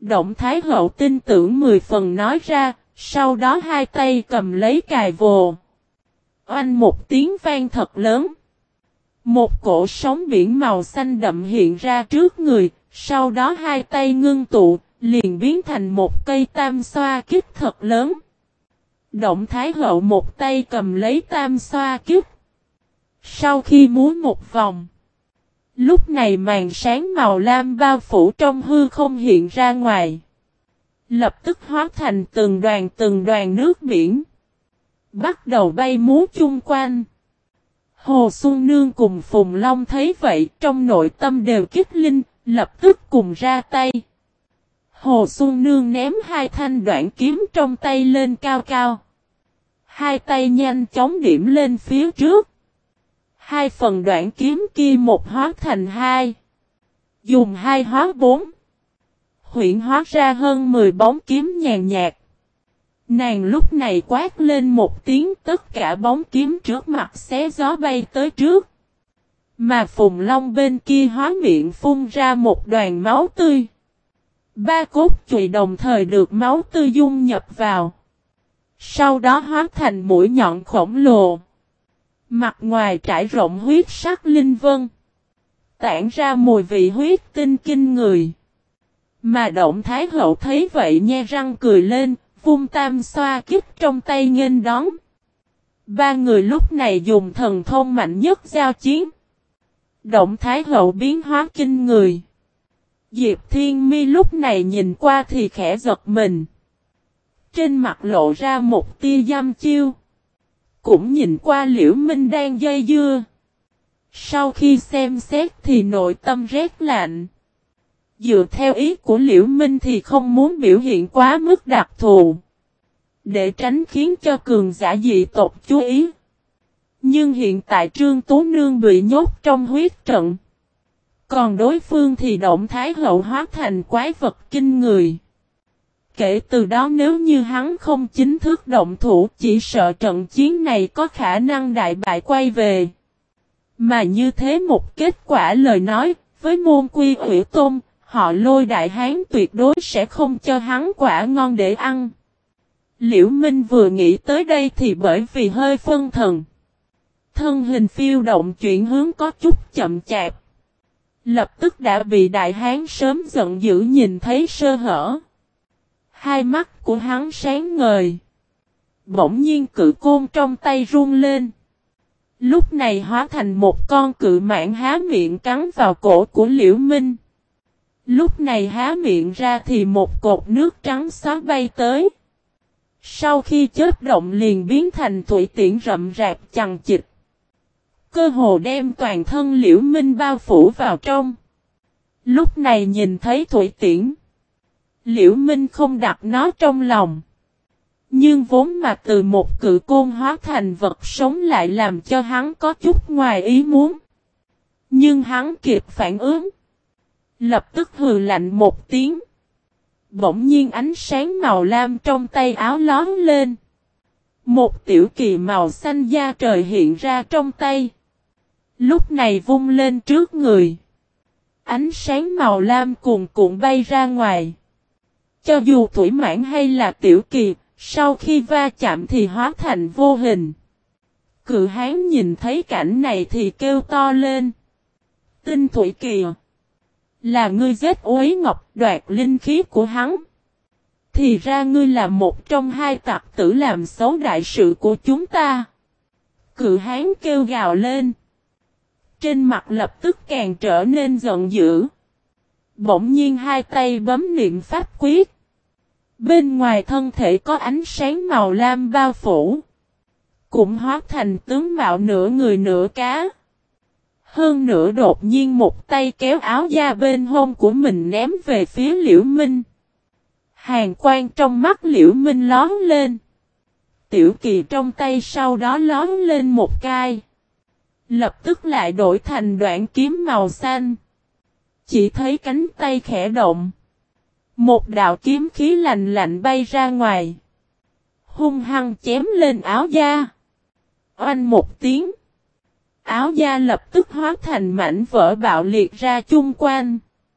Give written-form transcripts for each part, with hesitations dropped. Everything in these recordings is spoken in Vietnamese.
Động Thái Hậu tin tưởng 10 phần nói ra, sau đó hai tay cầm lấy cài vồ. Oanh một tiếng vang thật lớn. Một cỗ sóng biển màu xanh đậm hiện ra trước người, sau đó hai tay ngưng tụ, liền biến thành một cây tam xoa kích thật lớn. Động Thái Hậu một tay cầm lấy tam xoa kích. Sau khi múa một vòng, lúc này màn sáng màu lam bao phủ trong hư không hiện ra ngoài. Lập tức hóa thành từng đoàn nước biển. Bắt đầu bay múa chung quanh. Hồ Xuân Nương cùng Phùng Long thấy vậy trong nội tâm đều kích linh, lập tức cùng ra tay. Hồ Xuân Nương ném hai thanh đoạn kiếm trong tay lên cao cao. Hai tay nhanh chóng điểm lên phía trước. Hai phần đoạn kiếm kia một hóa thành hai. Dùng hai hóa bốn. Huyễn hóa ra hơn 10 bóng kiếm nhàn nhạt. Nàng lúc này quát lên một tiếng, tất cả bóng kiếm trước mặt xé gió bay tới trước. Mà Phùng Long bên kia hóa miệng phun ra một đoàn máu tươi. Ba cốt chùy đồng thời được máu tươi dung nhập vào. Sau đó hóa thành mũi nhọn khổng lồ. Mặt ngoài trải rộng huyết sắc linh vân. Tản ra mùi vị huyết tinh kinh người. Mà Động Thái Hậu thấy vậy nhe răng cười lên, vung tam xoa kích trong tay nghênh đón. Ba người lúc này dùng thần thông mạnh nhất giao chiến. Động Thái Hậu biến hóa kinh người. Diệp Thiên Mi lúc này nhìn qua thì khẽ giật mình. Trên mặt lộ ra một tia dăm chiêu. Cũng nhìn qua Liễu Minh đang dây dưa. Sau khi xem xét thì nội tâm rét lạnh. Dựa theo ý của Liễu Minh thì không muốn biểu hiện quá mức đặc thù. Để tránh khiến cho cường giả dị tộc chú ý. Nhưng hiện tại Trương Tú Nương bị nhốt trong huyết trận. Còn đối phương thì Động Thái Hậu hóa thành quái vật kinh người. Kể từ đó nếu như hắn không chính thức động thủ chỉ sợ trận chiến này có khả năng đại bại quay về. Mà như thế một kết quả lời nói, với môn quy ủy tôn, họ Lôi đại hán tuyệt đối sẽ không cho hắn quả ngon để ăn. Liễu Minh vừa nghĩ tới đây thì bởi vì hơi phân thần. Thân hình phiêu động chuyển hướng có chút chậm chạp. Lập tức đã bị đại hán sớm giận dữ nhìn thấy sơ hở. Hai mắt của hắn sáng ngời. Bỗng nhiên cự côn trong tay run lên. Lúc này hóa thành một con cự mãng há miệng cắn vào cổ của Liễu Minh. Lúc này há miệng ra thì một cột nước trắng xóa bay tới. Sau khi chớp động liền biến thành thủy tiễn rậm rạp chằng chịt. Cơ hồ đem toàn thân Liễu Minh bao phủ vào trong. Lúc này nhìn thấy thủy tiễn. Liễu Minh không đặt nó trong lòng. Nhưng vốn mà từ một cự côn hóa thành vật sống lại làm cho hắn có chút ngoài ý muốn. Nhưng hắn kịp phản ứng. Lập tức hừ lạnh một tiếng. Bỗng nhiên ánh sáng màu lam trong tay áo lóm lên. Một tiểu kỳ màu xanh da trời hiện ra trong tay. Lúc này vung lên trước người. Ánh sáng màu lam cuồn cuộn bay ra ngoài. Cho dù thủy mãn hay là tiểu kỳ, sau khi va chạm thì hóa thành vô hình. Cự hán nhìn thấy cảnh này thì kêu to lên. Tinh thủy kỳ. Là ngươi giết Uế Ngọc đoạt linh khí của hắn. Thì ra ngươi là một trong hai tặc tử làm xấu đại sự của chúng ta. Cự hán kêu gào lên. Trên mặt lập tức càng trở nên giận dữ. Bỗng nhiên hai tay bấm niệm pháp quyết. Bên ngoài thân thể có ánh sáng màu lam bao phủ. Cũng hóa thành tướng mạo nửa người nửa cá. Hơn nữa đột nhiên một tay kéo áo da bên hông của mình ném về phía Liễu Minh. Hàn quang trong mắt Liễu Minh lóm lên. Tiểu kỳ trong tay sau đó lóm lên một cái. Lập tức lại đổi thành đoạn kiếm màu xanh. Chỉ thấy cánh tay khẽ động. Một đạo kiếm khí lạnh lạnh bay ra ngoài. Hung hăng chém lên áo da. Oanh một tiếng. Áo da lập tức hóa thành mảnh vỡ bạo liệt ra chung quanh.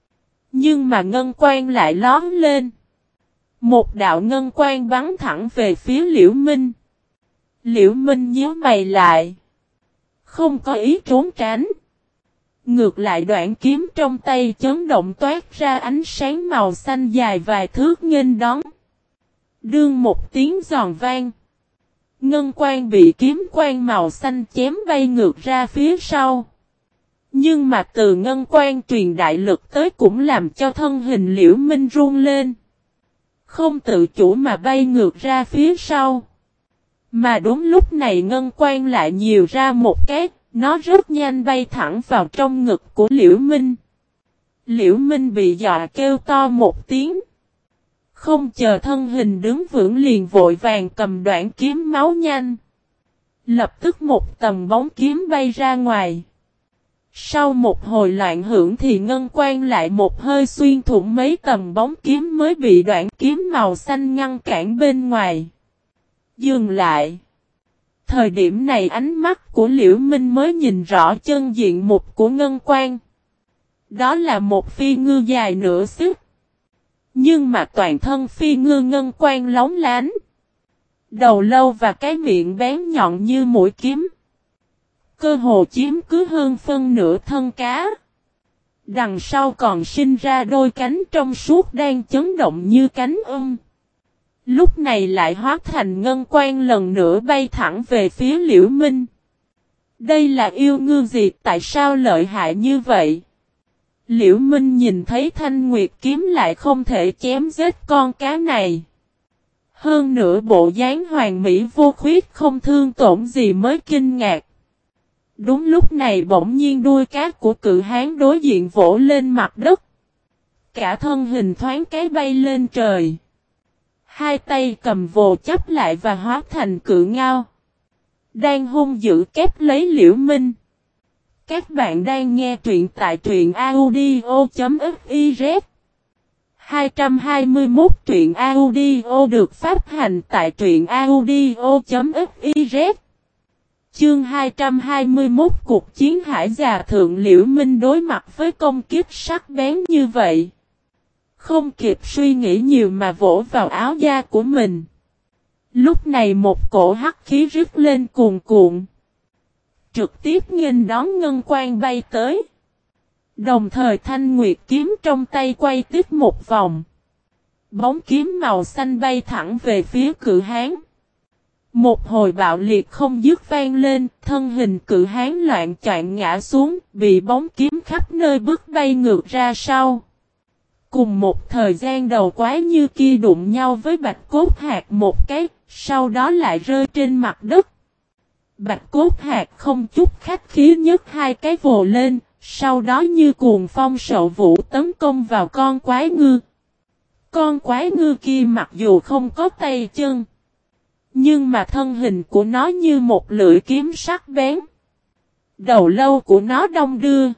Nhưng mà ngân quang lại lóm lên. Một đạo ngân quang bắn thẳng về phía Liễu Minh. Liễu Minh nhíu mày lại. Không có ý trốn tránh. Ngược lại đoạn kiếm trong tay chấn động toát ra ánh sáng màu xanh dài vài thước nghênh đón. Đương một tiếng giòn vang. Ngân quang bị kiếm quang màu xanh chém bay ngược ra phía sau. Nhưng mà từ ngân quang truyền đại lực tới cũng làm cho thân hình Liễu Minh run lên. Không tự chủ mà bay ngược ra phía sau. Mà đúng lúc này ngân quang lại nhiều ra một cái, nó rất nhanh bay thẳng vào trong ngực của Liễu Minh. Liễu Minh bị dọa kêu to một tiếng. Không chờ thân hình đứng vững liền vội vàng cầm đoạn kiếm máu nhanh. Lập tức một tầm bóng kiếm bay ra ngoài. Sau một hồi loạn hưởng thì ngân quang lại một hơi xuyên thủng mấy tầm bóng kiếm mới bị đoạn kiếm màu xanh ngăn cản bên ngoài. Dừng lại. Thời điểm này ánh mắt của Liễu Minh mới nhìn rõ chân diện mục của ngân quang. Đó là một phi ngư dài nửa xích. Nhưng mà toàn thân phi ngư ngân quang lóng lánh. Đầu lâu và cái miệng bén nhọn như mũi kiếm. Cơ hồ chiếm cứ hơn phân nửa thân cá. Đằng sau còn sinh ra đôi cánh trong suốt đang chấn động như cánh Lúc này lại hóa thành ngân quang lần nữa bay thẳng về phía Liễu Minh. Đây là yêu ngư gì, tại sao lợi hại như vậy? Liễu Minh nhìn thấy Thanh Nguyệt kiếm lại không thể chém giết con cá này. Hơn nữa bộ dáng hoàn mỹ vô khuyết không thương tổn gì mới kinh ngạc. Đúng lúc này bỗng nhiên đuôi cá của cự hán đối diện vỗ lên mặt đất. Cả thân hình thoáng cái bay lên trời. Hai tay cầm vồ chấp lại và hóa thành cự ngao. Đang hung dữ kép lấy Liễu Minh. Các bạn đang nghe truyện tại truyện audio.fiz 221 truyện audio được phát hành tại truyện audio.fiz Chương 221 cuộc chiến hải già thượng Liễu Minh đối mặt với công kích sắc bén như vậy. Không kịp suy nghĩ nhiều mà vỗ vào áo da của mình. Lúc này một cổ hắc khí rít lên cuồn cuộn. Trực tiếp nghênh đón ngân quang bay tới. Đồng thời Thanh Nguyệt kiếm trong tay quay tiếp một vòng. Bóng kiếm màu xanh bay thẳng về phía cự hán. Một hồi bạo liệt không dứt vang lên, thân hình cự hán loạn choạng ngã xuống, bị bóng kiếm khắp nơi bức bay ngược ra sau. Cùng một thời gian đầu quái như kia đụng nhau với Bạch Cốt Hạc một cái, sau đó lại rơi trên mặt đất. Bạch Cốt Hạc không chút khách khí nhấc hai cái vồ lên, sau đó như cuồng phong sậu vũ tấn công vào con quái ngư. Con quái ngư kia mặc dù không có tay chân, nhưng mà thân hình của nó như một lưỡi kiếm sắc bén. Đầu lâu của nó đong đưa.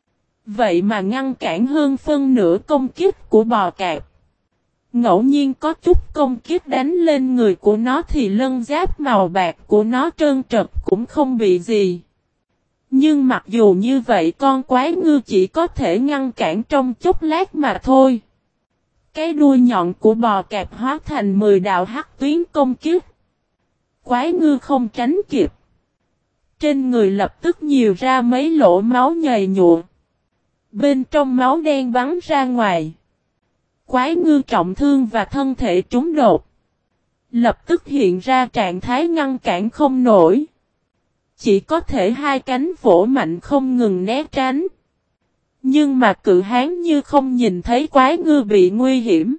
Vậy mà ngăn cản hơn phân nửa công kích của bò cạp. Ngẫu nhiên có chút công kích đánh lên người của nó thì lân giáp màu bạc của nó trơn trật cũng không bị gì. Nhưng mặc dù như vậy con quái ngư chỉ có thể ngăn cản trong chốc lát mà thôi. Cái đuôi nhọn của bò cạp hóa thành 10 đạo hắc tuyến công kích. Quái ngư không tránh kịp. Trên người lập tức nhiều ra mấy lỗ máu nhầy nhụa. Bên trong máu đen bắn ra ngoài. Quái ngư trọng thương và thân thể trúng đột. Lập tức hiện ra trạng thái ngăn cản không nổi. Chỉ có thể hai cánh vỗ mạnh không ngừng né tránh. Nhưng mà cự hán như không nhìn thấy quái ngư bị nguy hiểm.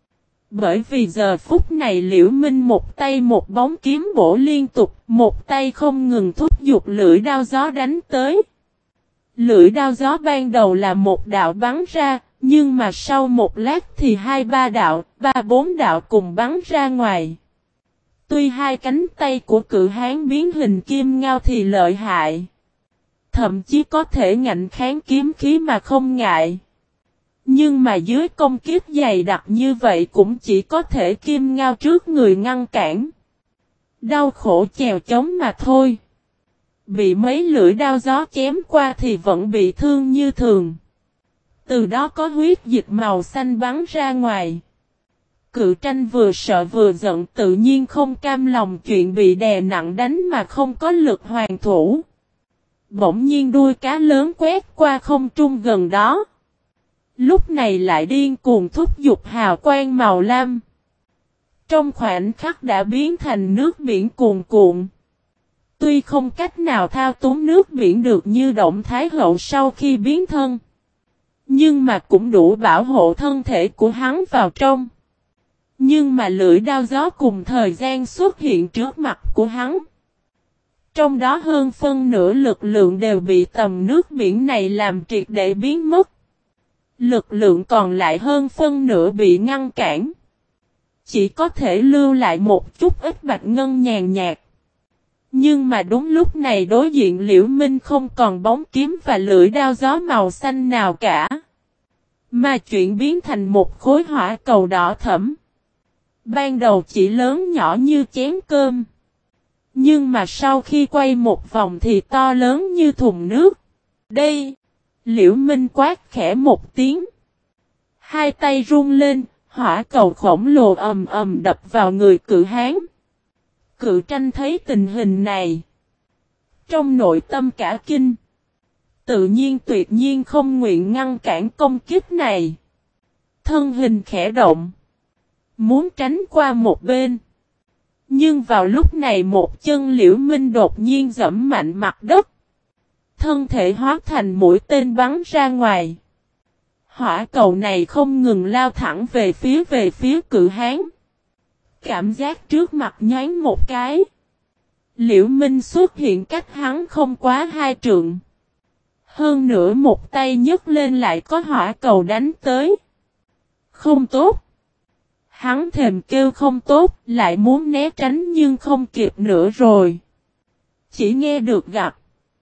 Bởi vì giờ phút này Liễu Minh một tay một bóng kiếm bổ liên tục, một tay không ngừng thúc giục lưỡi đao gió đánh tới. Lưỡi đao gió ban đầu là một đạo bắn ra, nhưng mà sau một lát thì 2-3 đạo, 3-4 đạo cùng bắn ra ngoài. Tuy hai cánh tay của cự hán biến hình kim ngao thì lợi hại. Thậm chí có thể ngạnh kháng kiếm khí mà không ngại. Nhưng mà dưới công kích dày đặc như vậy cũng chỉ có thể kim ngao trước người ngăn cản. Đau khổ chèo chống mà thôi. Bị mấy lưỡi đao gió chém qua thì vẫn bị thương như thường. Từ đó có huyết dịch màu xanh bắn ra ngoài. Cự tranh vừa sợ vừa giận, tự nhiên không cam lòng chuyện bị đè nặng đánh mà không có lực hoàn thủ. Bỗng nhiên đuôi cá lớn quét qua không trung gần đó. Lúc này lại điên cuồng thúc giục hào quang màu lam. Trong khoảnh khắc đã biến thành nước biển cuồn cuộn. Tuy không cách nào thao túng nước biển được như Động Thái Hậu sau khi biến thân, nhưng mà cũng đủ bảo hộ thân thể của hắn vào trong. Nhưng mà lưỡi đao gió cùng thời gian xuất hiện trước mặt của hắn. Trong đó hơn phân nửa lực lượng đều bị tầm nước biển này làm triệt để biến mất. Lực lượng còn lại hơn phân nửa bị ngăn cản. Chỉ có thể lưu lại một chút ít bạch ngân nhàn nhạt. Nhưng mà đúng lúc này đối diện Liễu Minh không còn bóng kiếm và lưỡi đao gió màu xanh nào cả. Mà chuyển biến thành một khối hỏa cầu đỏ thẫm. Ban đầu chỉ lớn nhỏ như chén cơm. Nhưng mà sau khi quay một vòng thì to lớn như thùng nước. Đây! Liễu Minh quát khẽ một tiếng. Hai tay run lên, hỏa cầu khổng lồ ầm ầm đập vào người Cự Hán. Cự Tranh thấy tình hình này. Trong nội tâm cả kinh. Tự nhiên tuyệt nhiên không nguyện ngăn cản công kích này. Thân hình khẽ động. Muốn tránh qua một bên. Nhưng vào lúc này một chân Liễu Minh đột nhiên giẫm mạnh mặt đất. Thân thể hóa thành mũi tên bắn ra ngoài. Hỏa cầu này không ngừng lao thẳng về phía Cự Hán. Cảm giác trước mặt nhoáng một cái. Liễu Minh xuất hiện cách hắn không quá 2 trượng. Hơn nữa một tay nhấc lên lại có hỏa cầu đánh tới. Không tốt. Hắn thèm kêu không tốt, lại muốn né tránh nhưng không kịp nữa rồi. Chỉ nghe được gặt.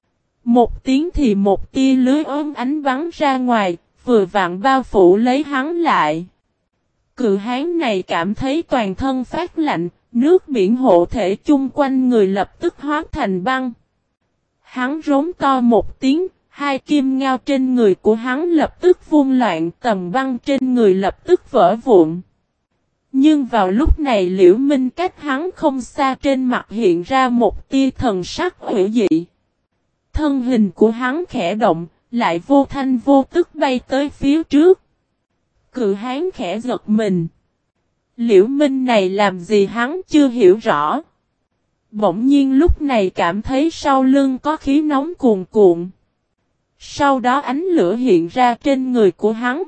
Một tiếng thì một tia lưới ốm ánh bắn ra ngoài, vừa vặn bao phủ lấy hắn lại. Cự Hán này cảm thấy toàn thân phát lạnh, nước biển hộ thể chung quanh người lập tức hóa thành băng. Hắn rống to một tiếng, hai kim ngao trên người của hắn lập tức vung loạn, tầng băng trên người lập tức vỡ vụn. Nhưng vào lúc này Liễu Minh cách hắn không xa, trên mặt hiện ra một tia thần sắc hủy dị. Thân hình của hắn khẽ động, lại vô thanh vô tức bay tới phía trước. Cự Hán khẽ giật mình. Liễu Minh này làm gì hắn chưa hiểu rõ. Bỗng nhiên lúc này cảm thấy sau lưng có khí nóng cuồn cuộn. Sau đó ánh lửa hiện ra trên người của hắn.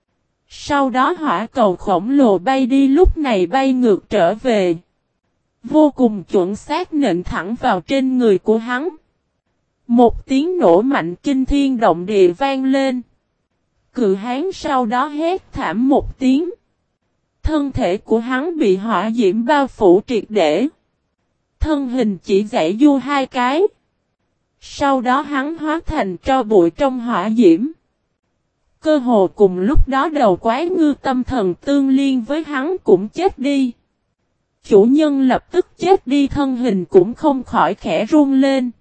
Sau đó hỏa cầu khổng lồ bay đi, lúc này bay ngược trở về. Vô cùng chuẩn xác nện thẳng vào trên người của hắn. Một tiếng nổ mạnh kinh thiên động địa vang lên. Cự Hán sau đó hét thảm một tiếng. Thân thể của hắn bị hỏa diễm bao phủ triệt để. Thân hình chỉ giãy du 2 cái. Sau đó hắn hóa thành tro bụi trong hỏa diễm. Cơ hồ cùng lúc đó đầu quái ngư tâm thần tương liên với hắn cũng chết đi. Chủ nhân lập tức chết đi, thân hình cũng không khỏi khẽ run lên.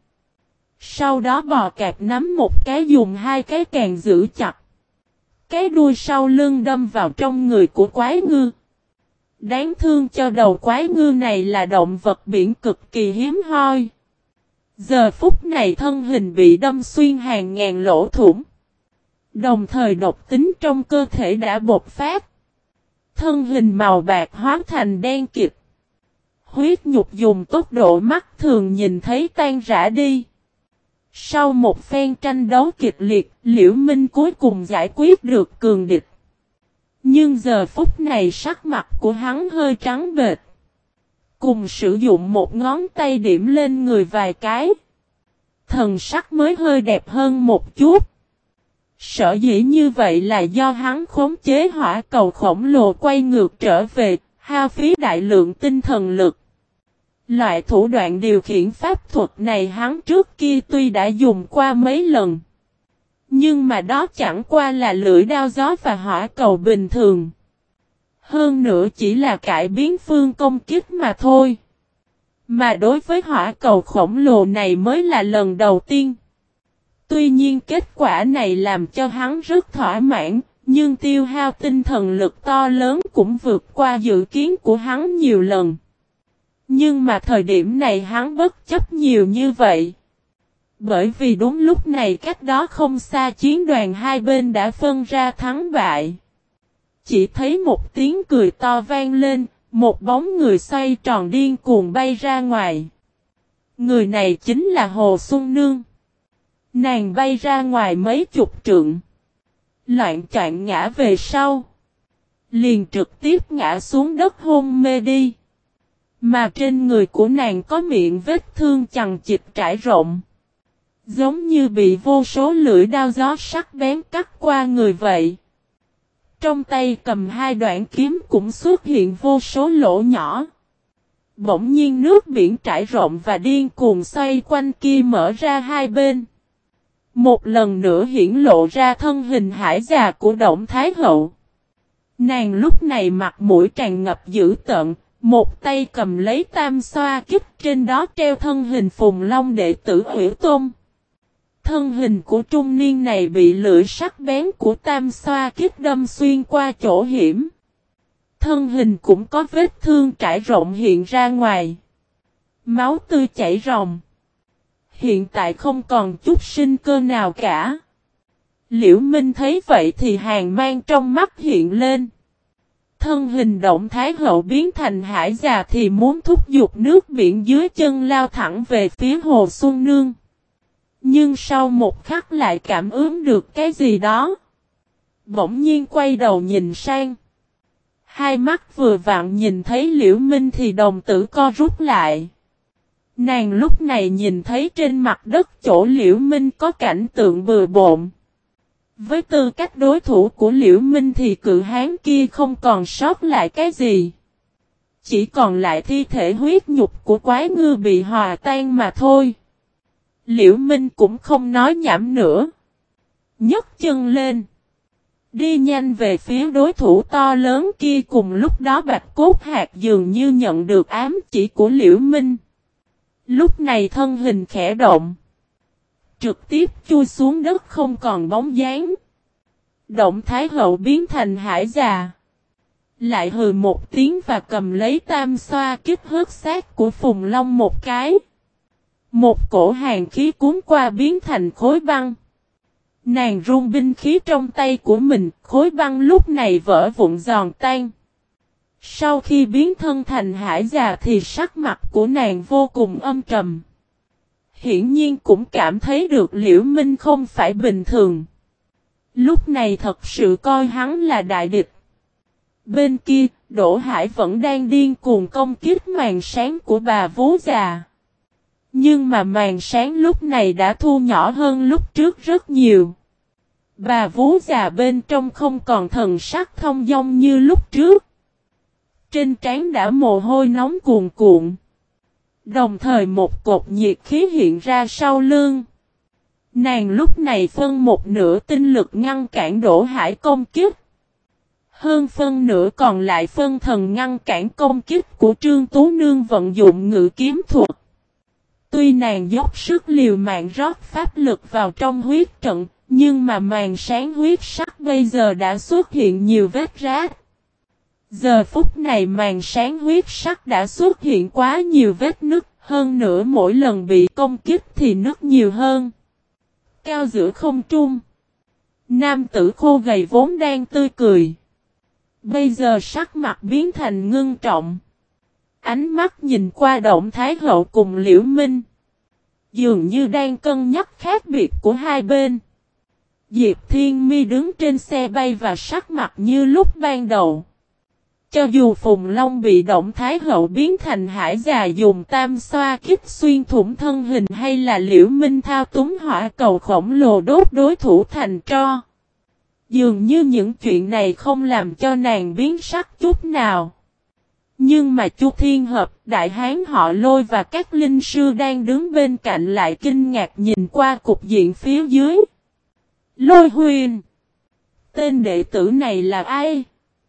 Sau đó bò cạp nắm một cái, dùng 2 cái càng giữ chặt. Cái đuôi sau lưng đâm vào trong người của quái ngư. Đáng thương cho đầu quái ngư này là động vật biển cực kỳ hiếm hoi. Giờ phút này thân hình bị đâm xuyên hàng ngàn lỗ thủng. Đồng thời độc tính trong cơ thể đã bộc phát. Thân hình màu bạc hóa thành đen kịt. Huyết nhục dùng tốc độ mắt thường nhìn thấy tan rã đi. Sau một phen tranh đấu kịch liệt, Liễu Minh cuối cùng giải quyết được cường địch. Nhưng giờ phút này sắc mặt của hắn hơi trắng bệch. Cùng sử dụng một ngón tay điểm lên người vài cái. Thần sắc mới hơi đẹp hơn một chút. Sở dĩ như vậy là do hắn khống chế hỏa cầu khổng lồ quay ngược trở về, hao phí đại lượng tinh thần lực. Loại thủ đoạn điều khiển pháp thuật này hắn trước kia tuy đã dùng qua mấy lần. Nhưng mà đó chẳng qua là lưỡi đao gió và hỏa cầu bình thường. Hơn nữa chỉ là cải biến phương công kích mà thôi. Mà đối với hỏa cầu khổng lồ này mới là lần đầu tiên. Tuy nhiên kết quả này làm cho hắn rất thỏa mãn, nhưng tiêu hao tinh thần lực to lớn cũng vượt qua dự kiến của hắn nhiều lần. Nhưng mà thời điểm này hắn bất chấp nhiều như vậy. Bởi vì đúng lúc này cách đó không xa chiến đoàn hai bên đã phân ra thắng bại. Chỉ thấy một tiếng cười to vang lên, một bóng người xoay tròn điên cuồng bay ra ngoài. Người này chính là Hồ Xuân Nương. Nàng bay ra ngoài mấy chục trượng. Loạn choạng ngã về sau. Liền trực tiếp ngã xuống đất hôn mê đi. Mà trên người của nàng có miệng vết thương chằng chịt trải rộng. Giống như bị vô số lưỡi đao gió sắc bén cắt qua người vậy. Trong tay cầm hai đoạn kiếm cũng xuất hiện vô số lỗ nhỏ. Bỗng nhiên nước biển trải rộng và điên cuồng xoay quanh kia mở ra hai bên. Một lần nữa hiển lộ ra thân hình hải già của Động Thái Hậu. Nàng lúc này mặt mũi tràn ngập dữ tợn, một tay cầm lấy tam xoa kích, trên đó treo thân hình Phùng Long đệ tử Hủy Tôn. Thân hình của trung niên này bị lưỡi sắc bén của tam xoa kích đâm xuyên qua chỗ hiểm. Thân hình cũng có vết thương trải rộng hiện ra ngoài. Máu tươi chảy ròng. Hiện tại không còn chút sinh cơ nào cả. Liễu Minh thấy vậy thì hàn mang trong mắt hiện lên. Thân hình Động Thái Hậu biến thành hải già thì muốn thúc giục nước biển dưới chân lao thẳng về phía Hồ Xuân Nương. Nhưng sau một khắc lại cảm ứng được cái gì đó. Bỗng nhiên quay đầu nhìn sang. Hai mắt vừa vặn nhìn thấy Liễu Minh thì đồng tử co rút lại. Nàng lúc này nhìn thấy trên mặt đất chỗ Liễu Minh có cảnh tượng bừa bộn. Với tư cách đối thủ của Liễu Minh thì cự hán kia không còn sót lại cái gì. Chỉ còn lại thi thể huyết nhục của quái ngư bị hòa tan mà thôi. Liễu Minh cũng không nói nhảm nữa. Nhấc chân lên. Đi nhanh về phía đối thủ to lớn kia, cùng lúc đó Bạch Cốt Hạc dường như nhận được ám chỉ của Liễu Minh. Lúc này thân hình khẽ động. Trực tiếp chui xuống đất không còn bóng dáng. Động Thái Hậu biến thành hải già. Lại hừ một tiếng và cầm lấy tam xoa kích hớt xác của Phùng Long một cái. Một cổ hàn khí cuốn qua biến thành khối băng. Nàng run binh khí trong tay của mình, khối băng lúc này vỡ vụn giòn tan. Sau khi biến thân thành hải già thì sắc mặt của nàng vô cùng âm trầm. Hiển nhiên cũng cảm thấy được Liễu Minh không phải bình thường. Lúc này thật sự coi hắn là đại địch. Bên kia, Đỗ Hải vẫn đang điên cuồng công kích màn sáng của bà vú già. Nhưng mà màn sáng lúc này đã thu nhỏ hơn lúc trước rất nhiều. Bà vú già bên trong không còn thần sắc thông dong như lúc trước. Trên trán đã mồ hôi nóng cuồn cuộn. Đồng thời một cột nhiệt khí hiện ra sau lưng. Nàng lúc này phân một nửa tinh lực ngăn cản Đỗ Hải công kích. Hơn phân nửa còn lại phân thần ngăn cản công kích của Trương Tú Nương vận dụng ngự kiếm thuật. Tuy nàng dốc sức liều mạng rót pháp lực vào trong huyết trận, nhưng mà màn sáng huyết sắc bây giờ đã xuất hiện nhiều vết rách. Giờ phút này màn sáng huyết sắc đã xuất hiện quá nhiều vết nứt, hơn nữa mỗi lần bị công kích thì nứt nhiều hơn. Cao giữa không trung. Nam tử khô gầy vốn đang tươi cười. Bây giờ sắc mặt biến thành ngưng trọng. Ánh mắt nhìn qua Động Thái Hậu cùng Liễu Minh. Dường như đang cân nhắc khác biệt của hai bên. Diệp Thiên Mi đứng trên xe bay và sắc mặt như lúc ban đầu. Cho dù Phùng Long bị Động Thái Hậu biến thành hải già dùng tam xoa kích xuyên thủng thân hình, hay là Liễu Minh thao túng hỏa cầu khổng lồ đốt đối thủ thành tro. Dường như những chuyện này không làm cho nàng biến sắc chút nào. Nhưng mà Chu Thiên Hợp, đại hán họ Lôi và các linh sư đang đứng bên cạnh lại kinh ngạc nhìn qua cục diện phía dưới. Lôi Huyền! Tên đệ tử này là ai?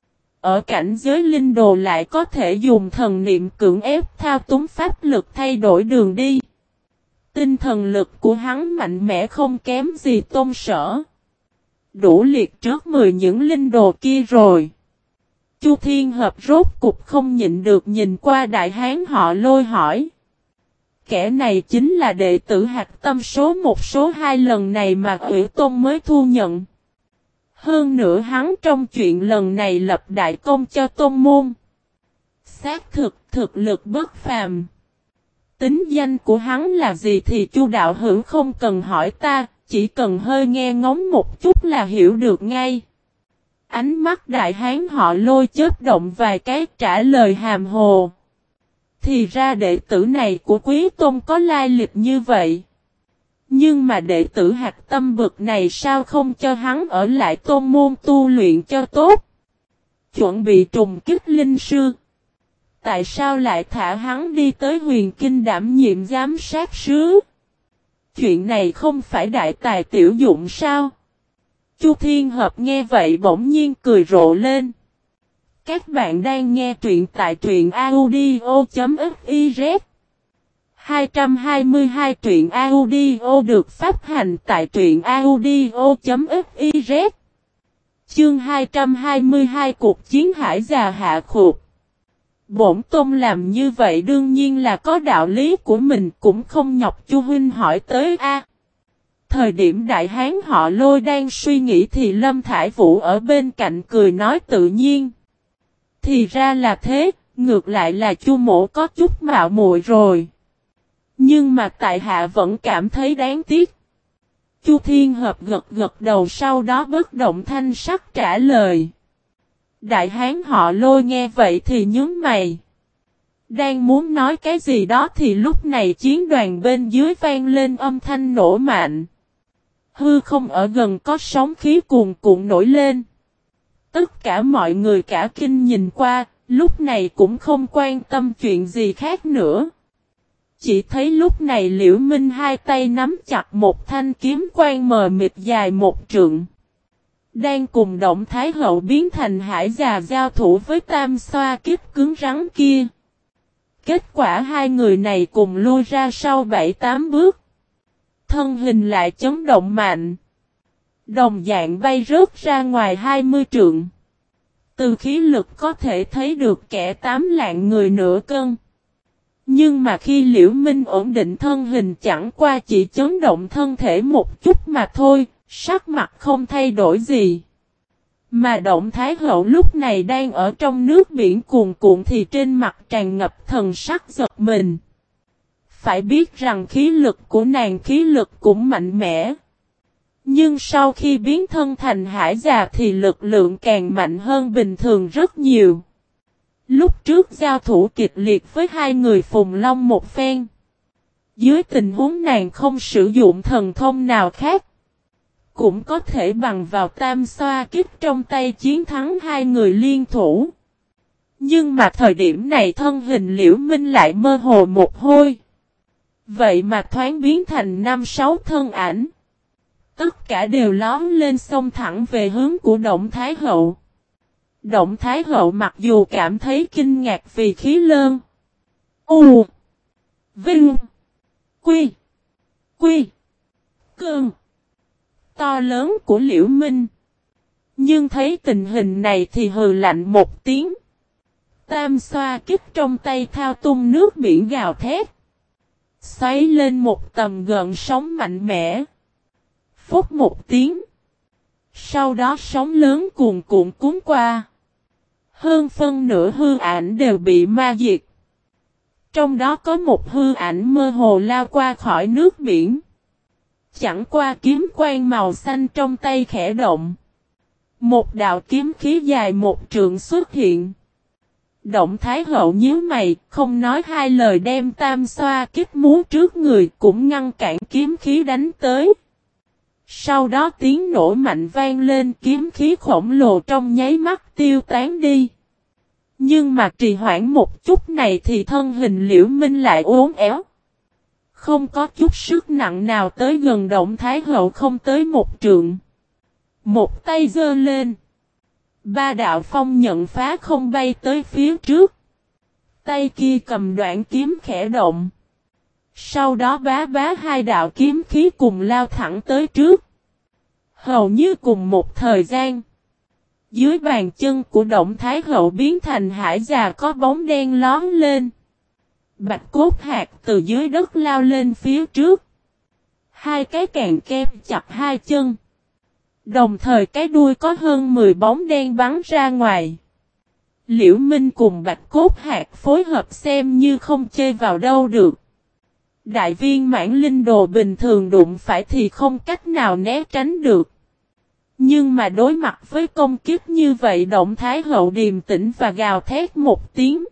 Ở cảnh giới linh đồ lại có thể dùng thần niệm cưỡng ép thao túng pháp lực thay đổi đường đi. Tinh thần lực của hắn mạnh mẽ không kém gì Tôn Sở. Đủ liệt trước 10 những linh đồ kia rồi. Chu Thiên Hợp rốt cục không nhịn được nhìn qua đại hán họ Lôi hỏi. Kẻ này chính là đệ tử hạch tâm số 1 số 2 lần này mà Ủy Tôn mới thu nhận. Hơn nữa hắn trong chuyện lần này lập đại công cho Tôn môn. Xác thực lực bất phàm. Tính danh của hắn là gì thì Chu đạo hữu không cần hỏi ta, chỉ cần hơi nghe ngóng một chút là hiểu được ngay. Ánh mắt đại hán họ Lôi chớp động vài cái trả lời hàm hồ. Thì ra đệ tử này của Quý Tôn có lai lịch như vậy. Nhưng mà đệ tử hạt tâm bực này sao không cho hắn ở lại Tôn môn tu luyện cho tốt? Chuẩn bị trùng kích linh sư. Tại sao lại thả hắn đi tới huyền kinh đảm nhiệm giám sát sứ? Chuyện này không phải đại tài tiểu dụng sao? Chu Thiên Hợp nghe vậy bỗng nhiên cười rộ lên. Các bạn đang nghe truyện tại truyện audio.fiz 222 truyện audio được phát hành tại truyện audio.fiz. Chương 222 cuộc chiến hải già hạ khục. Bổn Tôn làm như vậy đương nhiên là có đạo lý của mình, cũng không nhọc Chu huynh hỏi tới a. Thời điểm đại hán họ Lôi đang suy nghĩ thì Lâm Thải Vũ ở bên cạnh cười nói tự nhiên. Thì ra là thế, ngược lại là Chu mỗ có chút mạo muội rồi. Nhưng mà tại hạ vẫn cảm thấy đáng tiếc. Chu Thiên Hợp gật gật đầu, sau đó bất động thanh sắc trả lời. Đại hán họ Lôi nghe vậy thì nhướng mày. Đang muốn nói cái gì đó thì lúc này chiến đoàn bên dưới vang lên âm thanh nổ mạnh. Hư không ở gần có sóng khí cuồn cuộn nổi lên. Tất cả mọi người cả kinh nhìn qua, lúc này cũng không quan tâm chuyện gì khác nữa. Chỉ thấy lúc này Liễu Minh hai tay nắm chặt một thanh kiếm quang mờ mịt dài một trượng. Đang cùng Động Thái Hậu biến thành hải già giao thủ với tam xoa kích cứng rắn kia. Kết quả hai người này cùng lui ra sau 7-8 bước. Thân hình lại chấn động mạnh. Đồng dạng bay rớt ra ngoài 20 trượng. Từ khí lực có thể thấy được kẻ 8 lạng người nửa cân. Nhưng mà khi Liễu Minh ổn định thân hình chẳng qua chỉ chấn động thân thể một chút mà thôi, sắc mặt không thay đổi gì. Mà Động Thái Hậu lúc này đang ở trong nước biển cuồn cuộn thì trên mặt tràn ngập thần sắc giật mình. Phải biết rằng khí lực của nàng khí lực cũng mạnh mẽ. Nhưng sau khi biến thân thành hải già thì lực lượng càng mạnh hơn bình thường rất nhiều. Lúc trước giao thủ kịch liệt với hai người Phùng Long một phen. Dưới tình huống nàng không sử dụng thần thông nào khác. Cũng có thể bằng vào tam xoa kích trong tay chiến thắng hai người liên thủ. Nhưng mà thời điểm này thân hình Liễu Minh lại mơ hồ một hôi. Vậy mà thoáng biến thành 5-6 thân ảnh. Tất cả đều lóm lên xông thẳng về hướng của Động Thái Hậu. Động Thái Hậu mặc dù cảm thấy kinh ngạc vì khí lơn. U. Vinh. Quy. Quy. Cơn. To lớn của Liễu Minh. Nhưng thấy tình hình này thì hừ lạnh một tiếng. Tam xoa kích trong tay thao tung nước biển gào thét. Xoáy lên một tầm gợn sóng mạnh mẽ. Phút một tiếng. Sau đó sóng lớn cuồn cuộn cuốn qua. Hơn phân nửa hư ảnh đều bị ma diệt. Trong đó có một hư ảnh mơ hồ lao qua khỏi nước biển. Chẳng qua kiếm quang màu xanh trong tay khẽ động. Một đạo kiếm khí dài một trượng xuất hiện. Động Thái Hậu nhíu mày, không nói hai lời đem tam xoa kích múa trước người cũng ngăn cản kiếm khí đánh tới. Sau đó tiếng nổ mạnh vang lên, kiếm khí khổng lồ trong nháy mắt tiêu tán đi. Nhưng mà trì hoãn một chút này thì thân hình Liễu Minh lại uốn éo. Không có chút sức nặng nào tới gần Động Thái Hậu không tới một trượng. Một tay giơ lên. Ba đạo phong nhận phá không bay tới phía trước. Tay kia cầm đoạn kiếm khẽ động. Sau đó bá bá hai đạo kiếm khí cùng lao thẳng tới trước. Hầu như cùng một thời gian. Dưới bàn chân của Động Thái Hậu biến thành hải già có bóng đen lóm lên. Bạch Cốt Hạc từ dưới đất lao lên phía trước. Hai cái càng kép chặt hai chân. Đồng thời cái đuôi có hơn 10 bóng đen bắn ra ngoài. Liễu Minh cùng Bạch Cốt Hạc phối hợp xem như không chê vào đâu được. Đại viên mãn linh đồ bình thường đụng phải thì không cách nào né tránh được. Nhưng mà đối mặt với công kích như vậy Động Thái Hậu điềm tĩnh và gào thét một tiếng.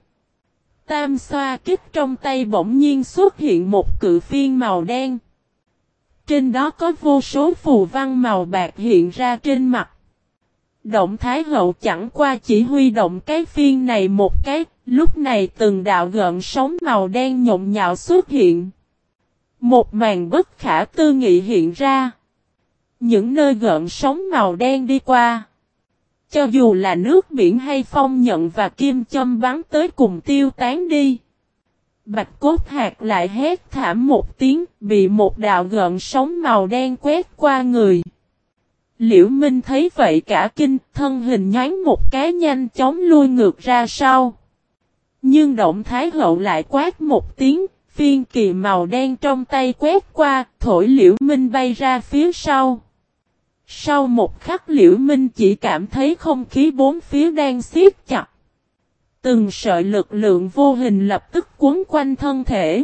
Tam xoa kích trong tay bỗng nhiên xuất hiện một cự phiên màu đen. Trên đó có vô số phù văn màu bạc hiện ra trên mặt. Động Thái Hậu chẳng qua chỉ huy động cái phiên này một cái, lúc này từng đạo gợn sóng màu đen nhộn nhạo xuất hiện. Một màn bất khả tư nghị hiện ra. Những nơi gợn sóng màu đen đi qua. Cho dù là nước biển hay phong nhận và kim châm bắn tới cùng tiêu tán đi. Bạch Cốt Hạc lại hét thảm một tiếng, bị một đạo gợn sóng màu đen quét qua người. Liễu Minh thấy vậy cả kinh, thân hình nhoáng một cái nhanh chóng lui ngược ra sau. Nhưng Động Thái Hậu lại quát một tiếng, phiên kỳ màu đen trong tay quét qua, thổi Liễu Minh bay ra phía sau. Sau một khắc Liễu Minh chỉ cảm thấy không khí bốn phía đang siết chặt. Từng sợi lực lượng vô hình lập tức cuốn quanh thân thể.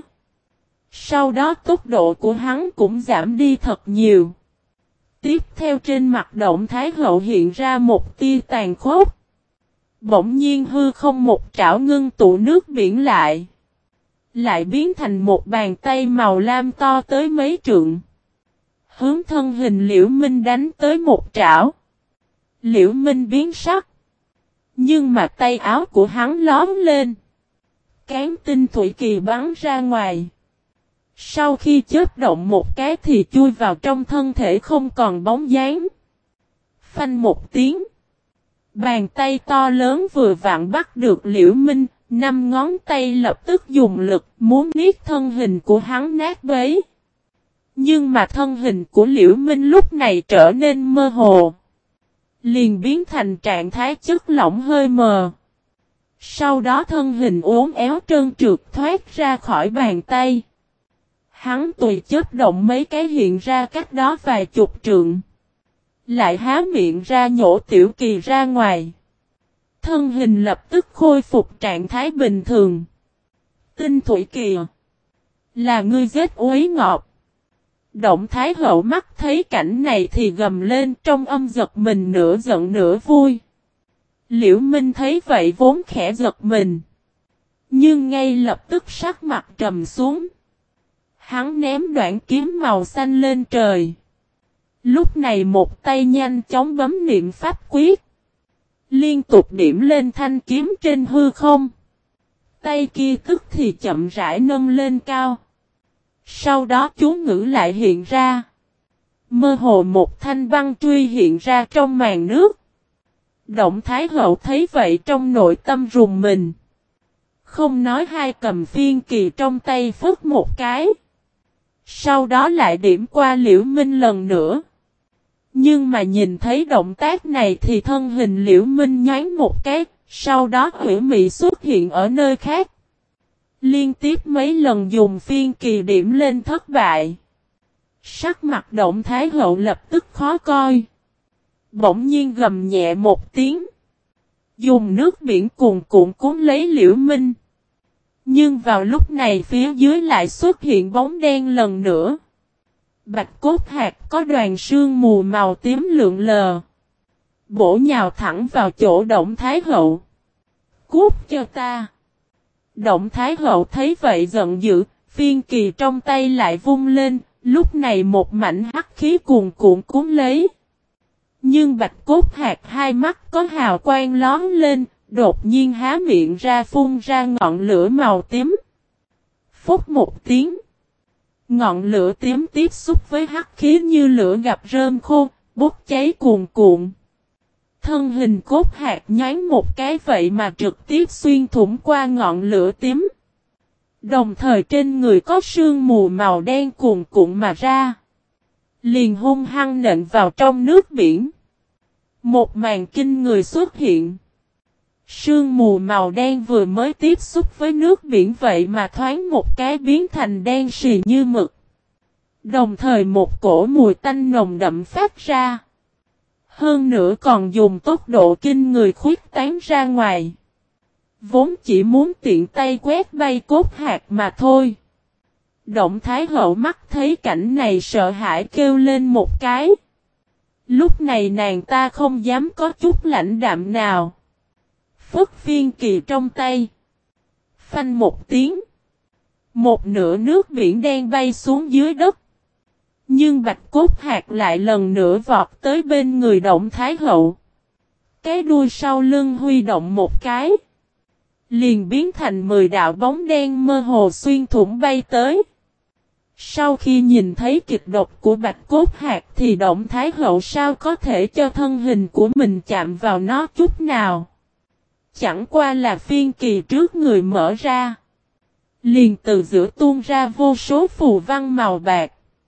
Sau đó tốc độ của hắn cũng giảm đi thật nhiều. Tiếp theo trên mặt Động Thái Hậu hiện ra một tia tàn khốc. Bỗng nhiên hư không một trảo ngưng tụ nước biển lại. Lại biến thành một bàn tay màu lam to tới mấy trượng. Hướng thân hình Liễu Minh đánh tới một trảo. Liễu Minh biến sắc. Nhưng mà tay áo của hắn lóm lên. Cán tinh thủy kỳ bắn ra ngoài. Sau khi chớp động một cái thì chui vào trong thân thể không còn bóng dáng. Phanh một tiếng. Bàn tay to lớn vừa vặn bắt được Liễu Minh. 5 ngón tay lập tức dùng lực muốn niết thân hình của hắn nát bấy. Nhưng mà thân hình của Liễu Minh lúc này trở nên mơ hồ. Liền biến thành trạng thái chất lỏng hơi mờ. Sau đó thân hình uốn éo trơn trượt thoát ra khỏi bàn tay. Hắn tùy chớp động mấy cái hiện ra cách đó vài chục trượng. Lại há miệng ra nhổ tiểu kỳ ra ngoài. Thân hình lập tức khôi phục trạng thái bình thường. Tinh thủy kỳ. Là ngươi giết Uế Ngọc. Động Thái Hậu mắt thấy cảnh này thì gầm lên trong âm giật mình nửa giận nửa vui. Liễu Minh thấy vậy vốn khẽ giật mình. Nhưng ngay lập tức sắc mặt trầm xuống. Hắn ném đoạn kiếm màu xanh lên trời. Lúc này một tay nhanh chóng bấm niệm pháp quyết. Liên tục điểm lên thanh kiếm trên hư không. Tay kia tức thì chậm rãi nâng lên cao. Sau đó chú ngữ lại hiện ra. Mơ hồ một thanh băng truy hiện ra trong màn nước. Động Thái Hậu thấy vậy trong nội tâm rùng mình. Không nói hai cầm phiên kỳ trong tay phất một cái. Sau đó lại điểm qua Liễu Minh lần nữa. Nhưng mà nhìn thấy động tác này thì thân hình Liễu Minh nhoáng một cái. Sau đó Hủy Mị xuất hiện ở nơi khác. Liên tiếp mấy lần dùng phiên kỳ điểm lên thất bại. Sắc mặt Động Thái Hậu lập tức khó coi. Bỗng nhiên gầm nhẹ một tiếng. Dùng nước biển cuồn cuộn cuốn lấy Liễu Minh. Nhưng vào lúc này phía dưới lại xuất hiện bóng đen lần nữa. Bạch Cốt Hạc có đoàn sương mù màu tím lượn lờ. Bổ nhào thẳng vào chỗ Động Thái Hậu. Cút cho ta. Động Thái Hậu thấy vậy giận dữ, phiên kỳ trong tay lại vung lên, lúc này một mảnh hắc khí cuồn cuộn cuốn lấy. Nhưng Bạch Cốt Hạc hai mắt có hào quang lóm lên, đột nhiên há miệng ra phun ra ngọn lửa màu tím. Phút một tiếng. Ngọn lửa tím tiếp xúc với hắc khí như lửa gặp rơm khô, bốc cháy cuồn cuộn. Thân hình Cốt Hạc nhoáng một cái vậy mà trực tiếp xuyên thủng qua ngọn lửa tím. Đồng thời trên người có sương mù màu đen cuồn cuộn mà ra. Liền hung hăng nện vào trong nước biển. Một màn kinh người xuất hiện. Sương mù màu đen vừa mới tiếp xúc với nước biển vậy mà thoáng một cái biến thành đen sì như mực. Đồng thời một cổ mùi tanh nồng đậm phát ra. Hơn nữa còn dùng tốc độ kinh người khuyết tán ra ngoài. Vốn chỉ muốn tiện tay quét bay cốt hạt mà thôi. Động Thái Hậu mắt thấy cảnh này sợ hãi kêu lên một cái. Lúc này nàng ta không dám có chút lãnh đạm nào. Phất phiên kỳ trong tay. Phanh một tiếng. Một nửa nước biển đen bay xuống dưới đất. Nhưng bạch cốt hạt lại lần nữa vọt tới bên người Động Thái Hậu. Cái đuôi sau lưng huy động một cái. Liền biến thành 10 đạo bóng đen mơ hồ xuyên thủng bay tới. Sau khi nhìn thấy kịch độc của bạch cốt hạt thì Động Thái Hậu sao có thể cho thân hình của mình chạm vào nó chút nào. Chẳng qua là phiên kỳ trước người mở ra. Liền từ giữa tuôn ra vô số phù văn màu bạc.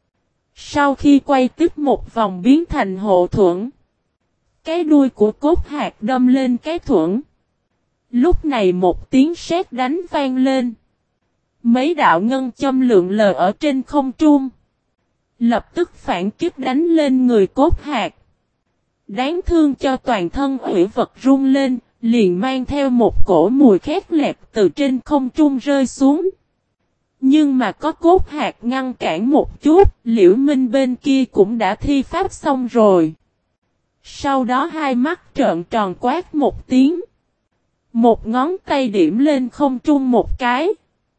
Sau khi quay tiếp một vòng biến thành hộ thuẫn. Cái đuôi của cốt hạt đâm lên cái thuẫn. Lúc này một tiếng sét đánh vang lên. Mấy đạo ngân châm lượn lờ ở trên không trung. Lập tức phản kích đánh lên người cốt hạt. Đáng thương cho toàn thân ủy vật rung lên, liền mang theo một cổ mùi khét lẹt từ trên không trung rơi xuống. Nhưng mà có cốt hạt ngăn cản một chút, Liễu Minh bên kia cũng đã thi pháp xong rồi. Sau đó hai mắt trợn tròn quát một tiếng. Một ngón tay điểm lên không trung một cái.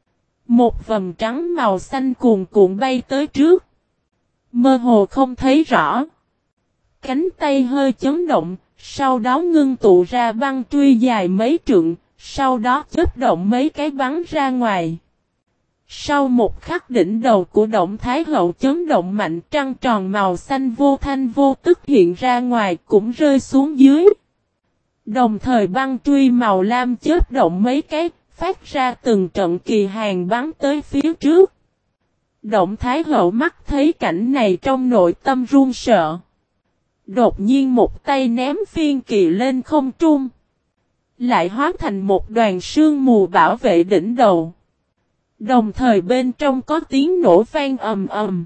Một vầng trắng màu xanh cuồn cuộn bay tới trước. Mơ hồ không thấy rõ. Cánh tay hơi chấn động, sau đó ngưng tụ ra băng truy dài mấy trượng, sau đó chớp động mấy cái bắn ra ngoài. Sau một khắc đỉnh đầu của Động Thái Hậu chấn động mạnh, trăng tròn màu xanh vô thanh vô tức hiện ra ngoài cũng rơi xuống dưới. Đồng thời băng truy màu lam chớp động mấy cái, phát ra từng trận kỳ hàng bắn tới phía trước. Động Thái Hậu mắt thấy cảnh này trong nội tâm run sợ. Đột nhiên một tay ném phiên kỳ lên không trung. Lại hóa thành một đoàn sương mù bảo vệ đỉnh đầu. Đồng thời bên trong có tiếng nổ vang ầm ầm.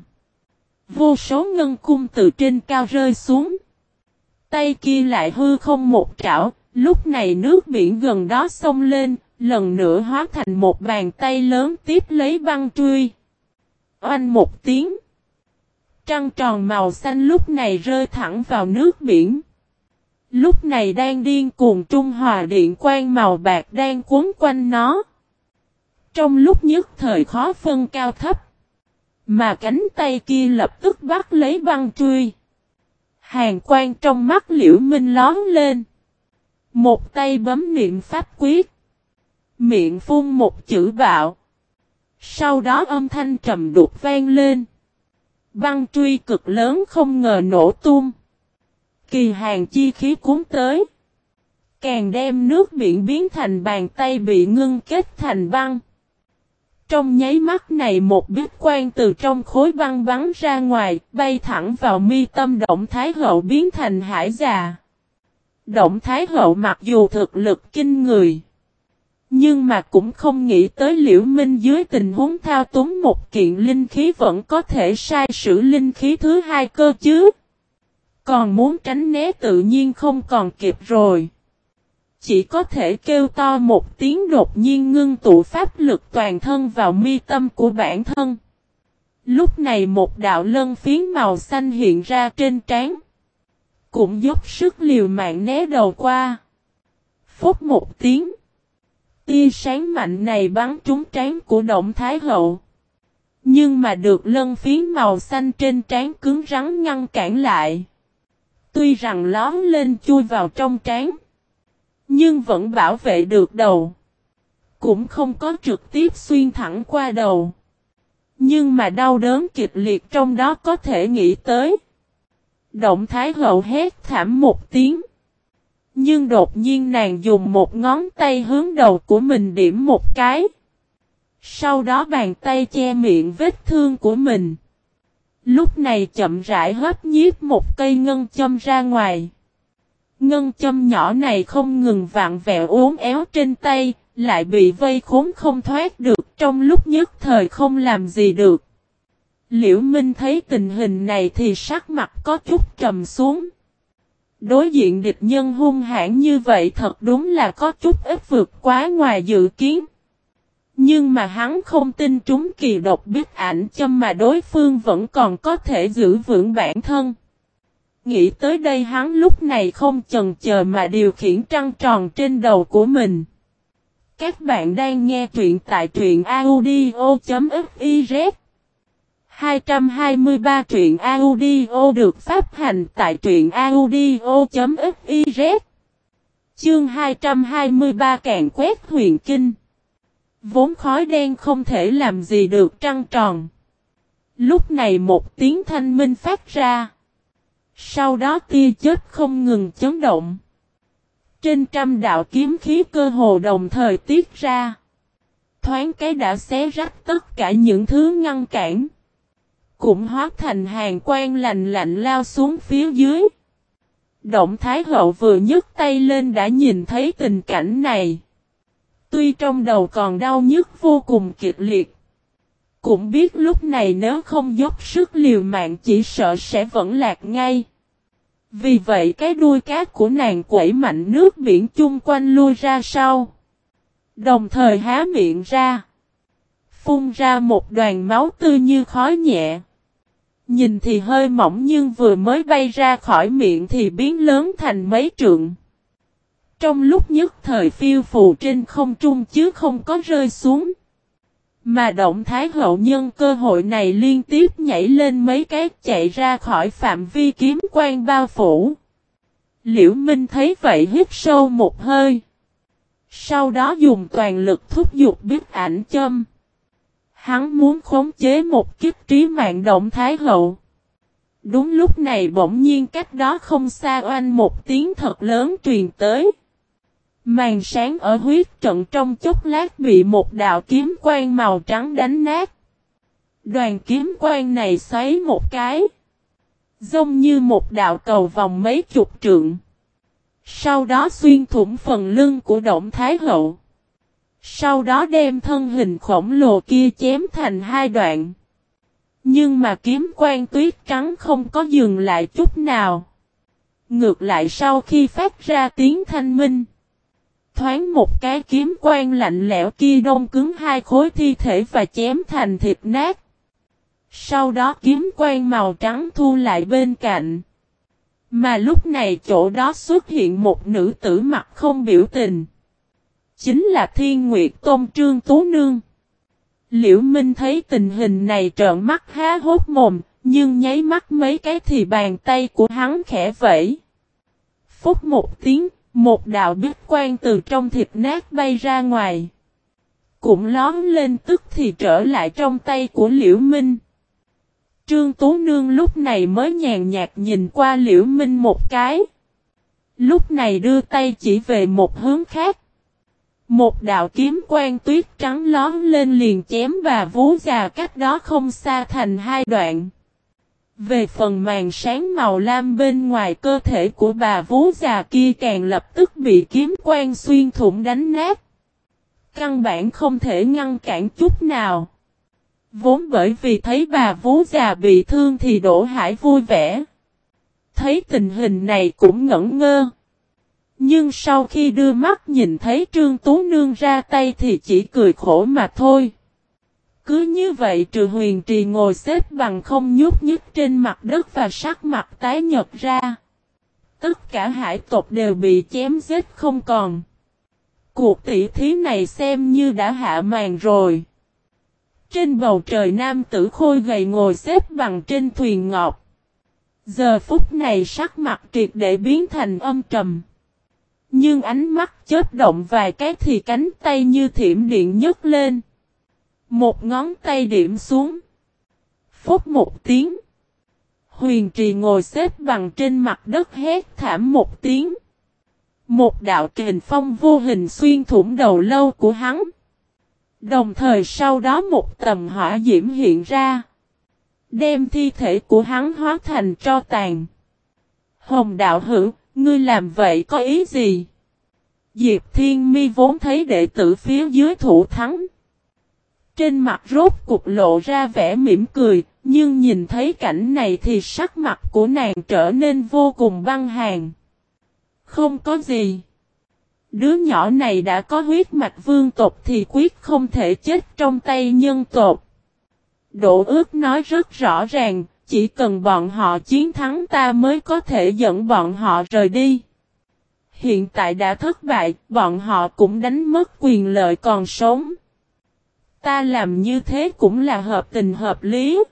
Vô số ngân cung từ trên cao rơi xuống. Tay kia lại hư không một trảo, lúc này nước biển gần đó xông lên, lần nữa hóa thành một bàn tay lớn tiếp lấy băng truy. Oanh một tiếng. Trăng tròn màu xanh lúc này rơi thẳng vào nước biển. Lúc này đang điên cuồng trung hòa điện quang màu bạc đang cuốn quanh nó. Trong lúc nhất thời khó phân cao thấp. Mà cánh tay kia lập tức bắt lấy băng truy. Hàn quang trong mắt Liễu Minh lón lên. Một tay bấm niệm pháp quyết. Miệng phun một chữ bạo. Sau đó âm thanh trầm đục vang lên. Băng truy cực lớn không ngờ nổ tung. Kỳ hàn chi khí cuốn tới. Càng đem nước biển biến thành bàn tay bị ngưng kết thành băng. Trong nháy mắt này một bích quang từ trong khối băng bắn ra ngoài, bay thẳng vào mi tâm Động Thái Hậu biến thành hải già. Động Thái Hậu mặc dù thực lực kinh người, nhưng mà cũng không nghĩ tới Liễu Minh dưới tình huống thao túng một kiện linh khí vẫn có thể sai sử linh khí thứ hai cơ chứ. Còn muốn tránh né tự nhiên không còn kịp rồi. Chỉ có thể kêu to một tiếng đột nhiên ngưng tụ pháp lực toàn thân vào mi tâm của bản thân. Lúc này một đạo lân phiến màu xanh hiện ra trên trán. Cũng dốc sức liều mạng né đầu qua. Phốt một tiếng. Tia sáng mạnh này bắn trúng trán của Động Thái Hậu. Nhưng mà được lân phiến màu xanh trên trán cứng rắn ngăn cản lại. Tuy rằng lón lên chui vào trong trán. Nhưng vẫn bảo vệ được đầu. Cũng không có trực tiếp xuyên thẳng qua đầu. Nhưng mà đau đớn kịch liệt trong đó có thể nghĩ tới. Động Thái Hậu hét thảm một tiếng. Nhưng đột nhiên nàng dùng một ngón tay hướng đầu của mình điểm một cái. Sau đó bàn tay che miệng vết thương của mình. Lúc này chậm rãi hấp nhiếp một cây ngân châm ra ngoài. Ngân châm nhỏ này không ngừng vặn vẹo uốn éo trên tay, lại bị vây khốn không thoát được, trong lúc nhất thời không làm gì được. Liễu Minh thấy tình hình này thì sắc mặt có chút trầm xuống. Đối diện địch nhân hung hãn như vậy thật đúng là có chút ít vượt quá ngoài dự kiến. Nhưng mà hắn không tin trúng kỳ độc biết ảnh châm mà đối phương vẫn còn có thể giữ vững bản thân. Nghĩ tới đây hắn lúc này không chần chờ mà điều khiển trăng tròn trên đầu của mình. Các bạn đang nghe truyện tại truyện audio.fiz 223 truyện audio được phát hành tại truyện audio.fiz Chương 223 càn quét huyền kinh. Vốn khói đen không thể làm gì được trăng tròn. Lúc này một tiếng thanh minh phát ra. Sau đó tia chớp không ngừng chấn động. Trên trăm đạo kiếm khí cơ hồ đồng thời tiết ra. Thoáng cái đã xé rách tất cả những thứ ngăn cản. Cũng hóa thành hàng quang lạnh lạnh lao xuống phía dưới. Động Thái Hậu vừa nhấc tay lên đã nhìn thấy tình cảnh này. Tuy trong đầu còn đau nhức vô cùng kịch liệt. Cũng biết lúc này nếu không dốc sức liều mạng chỉ sợ sẽ vẫn lạc ngay. Vì vậy cái đuôi cát của nàng quẩy mạnh nước biển chung quanh lui ra sau. Đồng thời há miệng ra. Phun ra một đoàn máu tươi như khói nhẹ. Nhìn thì hơi mỏng nhưng vừa mới bay ra khỏi miệng thì biến lớn thành mấy trượng. Trong lúc nhất thời phiêu phù trên không trung chứ không có rơi xuống. Mà Động Thái Hậu nhân cơ hội này liên tiếp nhảy lên mấy cái chạy ra khỏi phạm vi kiếm quang bao phủ. Liễu Minh thấy vậy hít sâu một hơi. Sau đó dùng toàn lực thúc giục biết ảnh châm. Hắn muốn khống chế một kích trí mạng Động Thái Hậu. Đúng lúc này bỗng nhiên cách đó không xa oanh một tiếng thật lớn truyền tới. Màn sáng ở huyết trận trong chốc lát bị một đạo kiếm quang màu trắng đánh nát. Đoàn kiếm quang này xoáy một cái. Giống như một đạo cầu vòng mấy chục trượng. Sau đó xuyên thủng phần lưng của Động Thái Hậu. Sau đó đem thân hình khổng lồ kia chém thành hai đoạn. Nhưng mà kiếm quang tuyết trắng không có dừng lại chút nào. Ngược lại sau khi phát ra tiếng thanh minh. Thoáng một cái kiếm quang lạnh lẽo kia đông cứng hai khối thi thể và chém thành thịt nát. Sau đó kiếm quang màu trắng thu lại bên cạnh. Mà lúc này chỗ đó xuất hiện một nữ tử mặt không biểu tình. Chính là Thiên Nguyệt Tôn Trương Tú Nương. Liễu Minh thấy tình hình này trợn mắt há hốt mồm, nhưng nháy mắt mấy cái thì bàn tay của hắn khẽ vẫy. Phút một tiếng, một đạo bích quang từ trong thịt nát bay ra ngoài. Cũng lóm lên tức thì trở lại trong tay của Liễu Minh. Trương Tú Nương lúc này mới nhàn nhạt nhìn qua Liễu Minh một cái. Lúc này đưa tay chỉ về một hướng khác. Một đạo kiếm quang tuyết trắng lóm lên liền chém Bà Vú già cách đó không xa thành hai đoạn. Về phần màn sáng màu lam bên ngoài cơ thể của Bà Vú già kia càng lập tức bị kiếm quang xuyên thủng đánh nát. Căn bản không thể ngăn cản chút nào. Vốn bởi vì thấy Bà Vú già bị thương thì Đỗ Hải vui vẻ. Thấy tình hình này cũng ngẩn ngơ. Nhưng sau khi đưa mắt nhìn thấy Trương Tú Nương ra tay thì chỉ cười khổ mà thôi. Cứ như vậy Trừ Huyền Trì ngồi xếp bằng không nhúc nhích trên mặt đất và sắc mặt tái nhợt ra. Tất cả hải tộc đều bị chém giết không còn. Cuộc tỷ thí này xem như đã hạ màn rồi. Trên bầu trời nam tử khôi gầy ngồi xếp bằng trên thuyền ngọc. Giờ phút này sắc mặt triệt để biến thành âm trầm. Nhưng ánh mắt chớp động vài cái thì cánh tay như thiểm điện nhấc lên. Một ngón tay điểm xuống. Phút một tiếng. Huyền Trì ngồi xếp bằng trên mặt đất hét thảm một tiếng. Một đạo kình phong vô hình xuyên thủng đầu lâu của hắn. Đồng thời sau đó một tầm hỏa diễm hiện ra. Đem thi thể của hắn hóa thành tro tàn. Hồng đạo hữu, ngươi làm vậy có ý gì? Diệp Thiên Mi vốn thấy đệ tử phía dưới thủ thắng. Trên mặt rốt cục lộ ra vẻ mỉm cười, nhưng nhìn thấy cảnh này thì sắc mặt của nàng trở nên vô cùng băng hàn. Không có gì. Đứa nhỏ này đã có huyết mạch vương tộc thì quyết không thể chết trong tay nhân tộc. Đỗ Ước nói rất rõ ràng, chỉ cần bọn họ chiến thắng ta mới có thể dẫn bọn họ rời đi. Hiện tại đã thất bại, bọn họ cũng đánh mất quyền lợi còn sống. Ta làm như thế cũng là hợp tình hợp lý.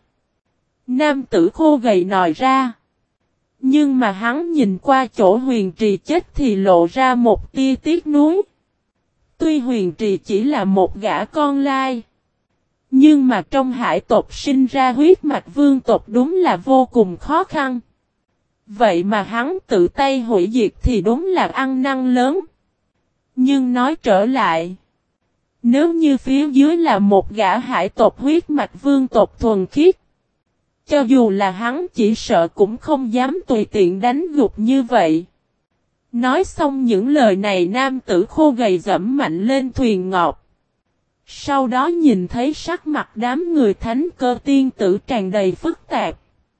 Nam tử khô gầy nói ra. Nhưng mà hắn nhìn qua chỗ Huyền Trì chết thì lộ ra một tia tiếc nuối. Tuy Huyền Trì chỉ là một gã con lai. Nhưng mà trong hải tộc sinh ra huyết mạch vương tộc đúng là vô cùng khó khăn. Vậy mà hắn tự tay hủy diệt thì đúng là ăn năn lớn. Nhưng nói trở lại. Nếu như phía dưới là một gã hải tộc huyết mạch vương tộc thuần khiết. Cho dù là hắn chỉ sợ cũng không dám tùy tiện đánh gục như vậy. Nói xong những lời này nam tử khô gầy dẫm mạnh lên thuyền ngọc. Sau đó nhìn thấy sắc mặt đám người thánh cơ tiên tử tràn đầy phức tạp.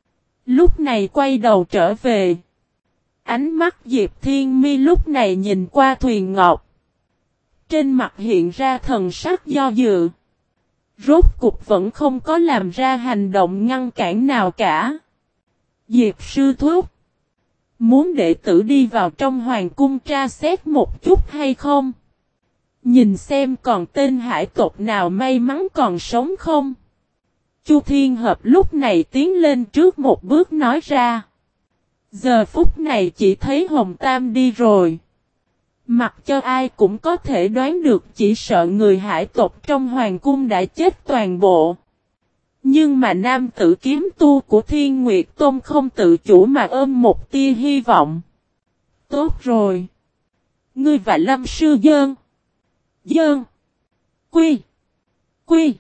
Lúc này quay đầu trở về. Ánh mắt Diệp Thiên Mi lúc này nhìn qua thuyền ngọc. Trên mặt hiện ra thần sắc do dự. Rốt cục vẫn không có làm ra hành động ngăn cản nào cả. Diệp sư thúc. Muốn đệ tử đi vào trong hoàng cung tra xét một chút hay không? Nhìn xem còn tên hải tộc nào may mắn còn sống không? Chu Thiên Hợp lúc này tiến lên trước một bước nói ra. Giờ phút này chỉ thấy Hồng Tam đi rồi. Mặc cho ai cũng có thể đoán được chỉ sợ người hải tộc trong hoàng cung đã chết toàn bộ. Nhưng mà nam tử kiếm tu của Thiên Nguyệt Tôn không tự chủ mà ôm một tia hy vọng. Tốt rồi. Ngươi và Lâm Sư Dơn. Dơn. Quy. Quy.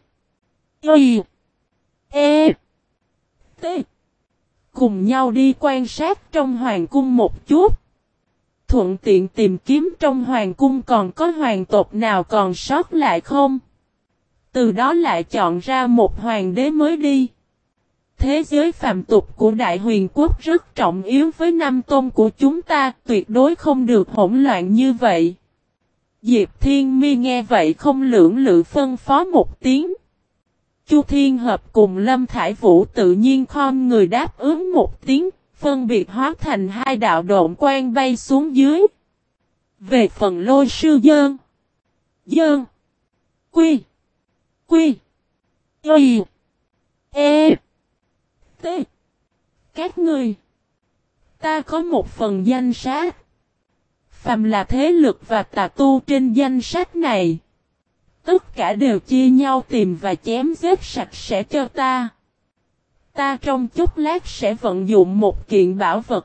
Y. E. T. Cùng nhau đi quan sát trong hoàng cung một chút. Thuận tiện tìm kiếm trong hoàng cung còn có hoàng tộc nào còn sót lại không? Từ đó lại chọn ra một hoàng đế mới đi. Thế giới phàm tục của Đại Huyền Quốc rất trọng yếu với năm tôn của chúng ta, tuyệt đối không được hỗn loạn như vậy. Diệp Thiên Mi nghe vậy không lưỡng lự phân phó một tiếng. Chu Thiên Hợp cùng Lâm Thải Vũ tự nhiên khom người đáp ứng một tiếng, phân biệt hóa thành hai đạo độn quang bay xuống dưới. Về phần Lôi Sư Dơn. Dơn. Quy. Quy. Y. E. T. Các ngươi. Ta có một phần danh sách. Phàm là thế lực và tà tu trên danh sách này. Tất cả đều chia nhau tìm và chém giết sạch sẽ cho ta. Ta trong chút lát sẽ vận dụng một kiện bảo vật.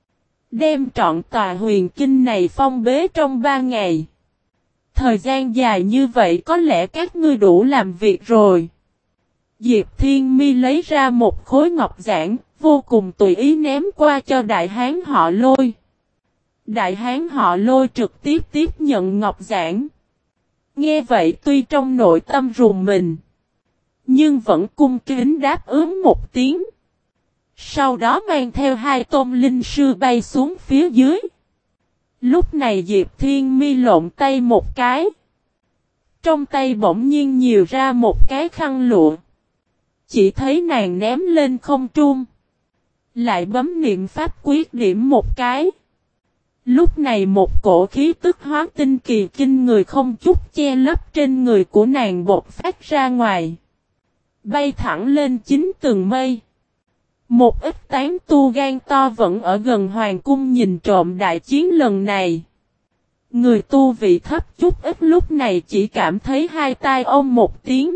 Đem trọn tòa huyền kinh này phong bế trong 3 ngày. Thời gian dài như vậy có lẽ các ngươi đủ làm việc rồi. Diệp Thiên Mi lấy ra một khối ngọc giản, vô cùng tùy ý ném qua cho đại hán họ Lôi. Đại hán họ Lôi trực tiếp nhận ngọc giản. Nghe vậy tuy trong nội tâm rùng mình, nhưng vẫn cung kính đáp ứng một tiếng. Sau đó mang theo hai tôn linh sư bay xuống phía dưới. Lúc này Diệp Thiên Mi lộn tay một cái. Trong tay bỗng nhiên nhiều ra một cái khăn lụa. Chỉ thấy nàng ném lên không trung. Lại bấm niệm pháp quyết điểm một cái. Lúc này một cổ khí tức hóa tinh kỳ kinh người không chút che lấp trên người của nàng bột phát ra ngoài. Bay thẳng lên 9 tầng mây. Một ít tán tu gan to vẫn ở gần hoàng cung nhìn trộm đại chiến lần này. Người tu vị thấp chút ít lúc này chỉ cảm thấy hai tai ông một tiếng.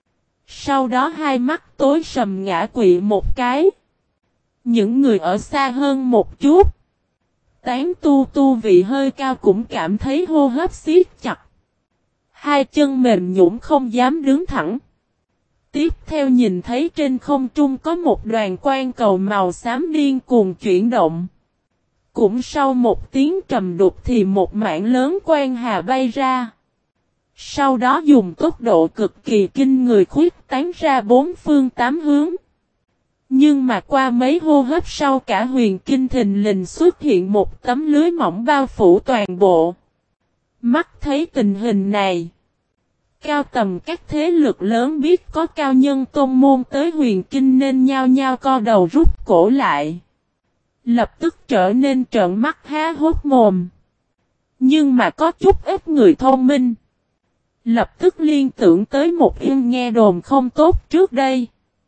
Sau đó hai mắt tối sầm ngã quỵ một cái. Những người ở xa hơn một chút. Tán tu vị hơi cao cũng cảm thấy hô hấp siết chặt. Hai chân mềm nhũn không dám đứng thẳng. Tiếp theo nhìn thấy trên không trung có một đoàn quang cầu màu xám điên cuồng chuyển động. Cũng sau một tiếng trầm đục thì một mảng lớn quang hà bay ra. Sau đó dùng tốc độ cực kỳ kinh người khuyết tán ra bốn phương tám hướng. Nhưng mà qua mấy hô hấp sau cả huyền kinh thình lình xuất hiện một tấm lưới mỏng bao phủ toàn bộ. Mắt thấy tình hình này. Cao tầm các thế lực lớn biết có cao nhân tôn môn tới huyền kinh nên nhao nhao co đầu rút cổ lại. Lập tức trở nên trợn mắt há hốt mồm. Nhưng mà có chút ít người thông minh. Lập tức liên tưởng tới một yên nghe đồn không tốt trước đây.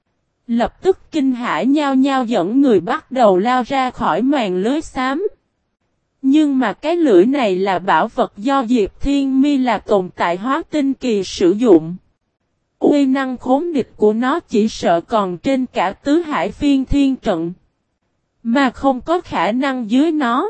Lập tức kinh hãi nhao nhao dẫn người bắt đầu lao ra khỏi màn lưới xám. Nhưng mà cái lưỡi này là bảo vật do Diệp Thiên Mi là tồn tại hóa tinh kỳ sử dụng. Uy năng khốn địch của nó chỉ sợ còn trên cả tứ hải phiên thiên trận. Mà không có khả năng dưới nó.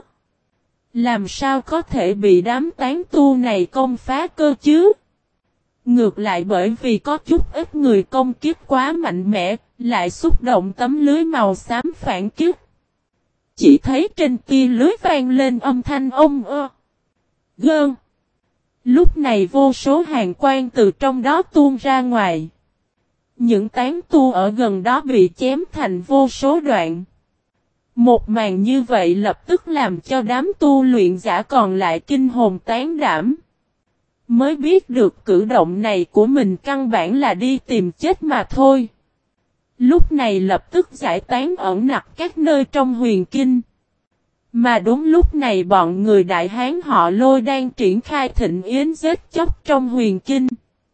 Làm sao có thể bị đám tán tu này công phá cơ chứ? Ngược lại bởi vì có chút ít người công kích quá mạnh mẽ, lại xúc động tấm lưới màu xám phản kích. Chỉ thấy trên kia lưới vang lên âm thanh ông gơn. Lúc này vô số hàng quang từ trong đó tuôn ra ngoài. Những tán tu ở gần đó bị chém thành vô số đoạn. Một màn như vậy lập tức làm cho đám tu luyện giả còn lại kinh hồn tán đảm. Mới biết được cử động này của mình căn bản là đi tìm chết mà thôi. Lúc này lập tức giải tán ẩn nặc các nơi trong huyền kinh. Mà đúng lúc này bọn người đại hán họ Lôi đang triển khai thịnh yến giết chóc trong huyền kinh.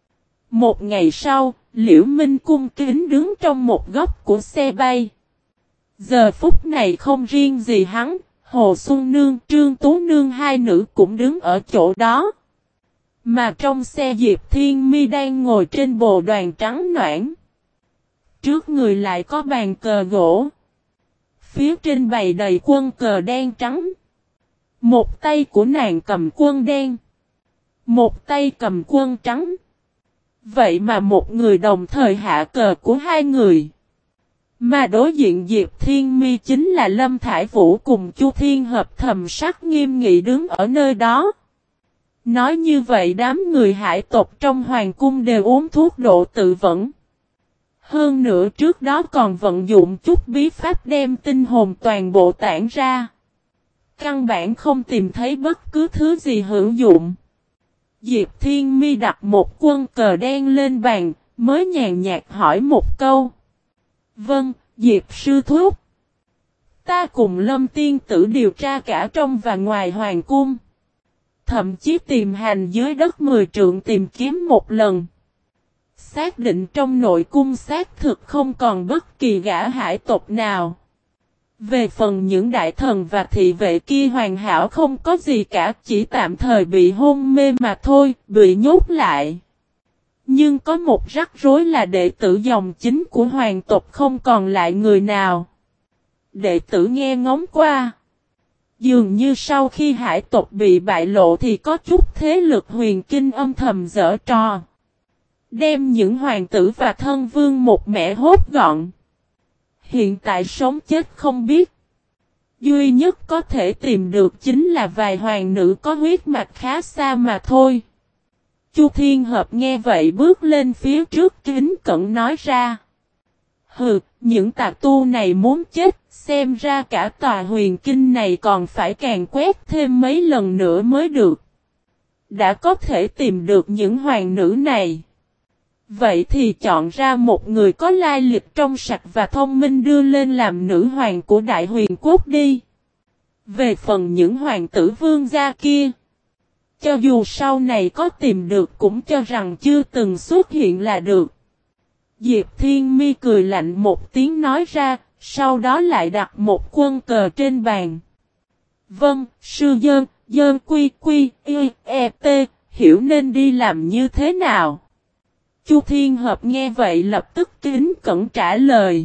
Một ngày sau, Liễu Minh cung kính đứng trong một góc của xe bay. Giờ phút này không riêng gì hắn, Hồ Xuân Nương, Trương Tú Nương hai nữ cũng đứng ở chỗ đó. Mà trong xe Diệp Thiên Mi đang ngồi trên bồ đoàn trắng noãn. Trước người lại có bàn cờ gỗ. Phía trên bày đầy quân cờ đen trắng. Một tay của nàng cầm quân đen. Một tay cầm quân trắng. Vậy mà một người đồng thời hạ cờ của hai người. Mà đối diện Diệp Thiên Mi chính là Lâm Thải Vũ cùng Chu Thiên Hợp thầm sắc nghiêm nghị đứng ở nơi đó. Nói như vậy đám người hải tộc trong hoàng cung đều uống thuốc độ tự vẫn. Hơn nữa trước đó còn vận dụng chút bí pháp đem tinh hồn toàn bộ tản ra. Căn bản không tìm thấy bất cứ thứ gì hữu dụng. Diệp Thiên Mi đặt một quân cờ đen lên bàn, mới nhàn nhạt hỏi một câu. Vâng, Diệp sư thúc. Ta cùng Lâm tiên tử điều tra cả trong và ngoài hoàng cung. Thậm chí tìm hành dưới đất 10 trượng tìm kiếm một lần. Xác định trong nội cung xác thực không còn bất kỳ gã hải tộc nào. Về phần những đại thần và thị vệ kia hoàn hảo không có gì cả, chỉ tạm thời bị hôn mê mà thôi, bị nhốt lại. Nhưng có một rắc rối là đệ tử dòng chính của hoàng tộc không còn lại người nào. Đệ tử nghe ngóng qua. Dường như sau khi hải tộc bị bại lộ thì có chút thế lực huyền kinh âm thầm giở trò. Đem những hoàng tử và thân vương một mẻ hốt gọn. Hiện tại sống chết không biết. Duy nhất có thể tìm được chính là vài hoàng nữ có huyết mạch khá xa mà thôi. Chu Thiên Hợp nghe vậy bước lên phía trước kính cẩn nói ra. Hừ, những tà tu này muốn chết, xem ra cả tòa huyền kinh này còn phải càn quét thêm mấy lần nữa mới được. Đã có thể tìm được những hoàng nữ này. Vậy thì chọn ra một người có lai lịch trong sạch và thông minh đưa lên làm nữ hoàng của Đại Huyền Quốc đi. Về phần những hoàng tử vương gia kia, cho dù sau này có tìm được cũng cho rằng chưa từng xuất hiện là được. Diệp Thiên Mi cười lạnh một tiếng nói ra, sau đó lại đặt một quân cờ trên bàn. Vâng, sư dơn quy quy, t, hiểu nên đi làm như thế nào? Chu Thiên Hợp nghe vậy lập tức kính cẩn trả lời.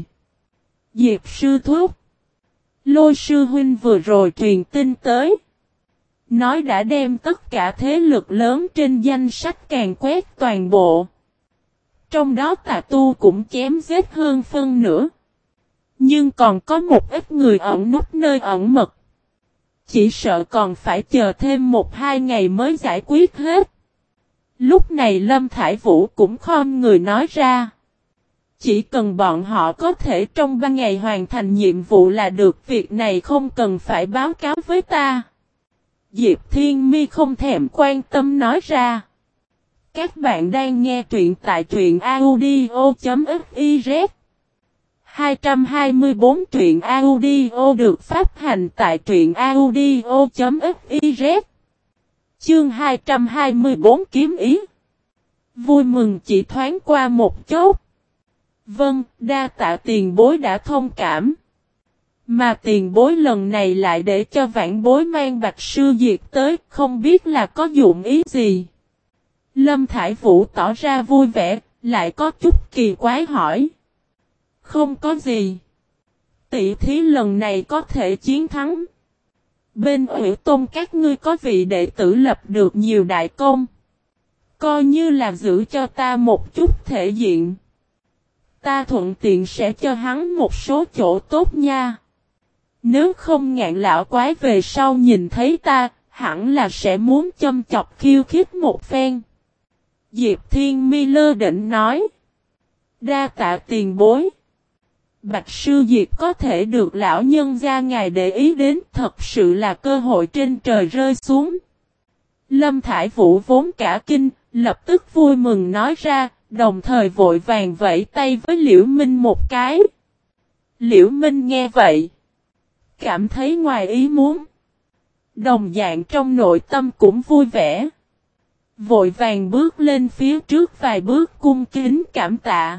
Diệp sư thúc. Lôi sư huynh vừa rồi truyền tin tới. Nói đã đem tất cả thế lực lớn trên danh sách càn quét toàn bộ. Trong đó tà tu cũng chém giết hơn phân nửa. Nhưng còn có một ít người ẩn núp nơi ẩn mật. Chỉ sợ còn phải chờ thêm 1-2 ngày mới giải quyết hết. Lúc này Lâm Thải Vũ cũng khom người nói ra. Chỉ cần bọn họ có thể trong 3 ngày hoàn thành nhiệm vụ là được, việc này không cần phải báo cáo với ta. Diệp Thiên Mi không thèm quan tâm nói ra. Các bạn đang nghe truyện tại truyện audio.fiz 224 truyện audio được phát hành tại truyện audio.fiz. Chương 224 kiếm ý. Vui mừng chỉ thoáng qua một chốc. Vâng, đa tạ tiền bối đã thông cảm. Mà tiền bối lần này lại để cho vãn bối mang Bạch Sư Diệt tới, không biết là có dụng ý gì. Lâm Thải Vũ tỏ ra vui vẻ, lại có chút kỳ quái hỏi. Không có gì. Tỷ thí lần này có thể chiến thắng. Bên Ủy Tôn các ngươi có vị đệ tử lập được nhiều đại công. Coi như là giữ cho ta một chút thể diện. Ta thuận tiện sẽ cho hắn một số chỗ tốt nha. Nếu không Ngạn lão quái về sau nhìn thấy ta, hẳn là sẽ muốn châm chọc khiêu khích một phen. Diệp Thiên Mi lơ định nói. Đa tạ tiền bối. Bạch Sư Diệt có thể được lão nhân gia ngài để ý đến, thật sự là cơ hội trên trời rơi xuống. Lâm Thải Vũ vốn cả kinh, lập tức vui mừng nói ra, đồng thời vội vàng vẫy tay với Liễu Minh một cái. Liễu Minh nghe vậy, cảm thấy ngoài ý muốn. Đồng dạng trong nội tâm cũng vui vẻ. Vội vàng bước lên phía trước vài bước cung kính cảm tạ.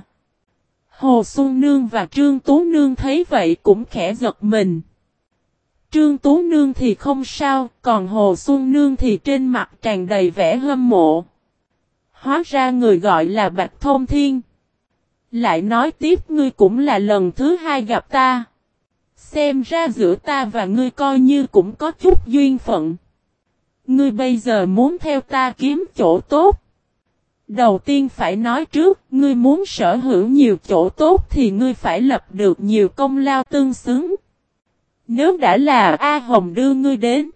Hồ Xuân Nương và Trương Tú Nương thấy vậy cũng khẽ giật mình. Trương Tú Nương thì không sao, còn Hồ Xuân Nương thì trên mặt tràn đầy vẻ hâm mộ. Hóa ra người gọi là Bạch Thông Thiên. Lại nói tiếp ngươi cũng là lần thứ 2 gặp ta. Xem ra giữa ta và ngươi coi như cũng có chút duyên phận. Ngươi bây giờ muốn theo ta kiếm chỗ tốt. Đầu tiên phải nói trước, ngươi muốn sở hữu nhiều chỗ tốt thì ngươi phải lập được nhiều công lao tương xứng. Nếu đã là A Hồng đưa ngươi đến,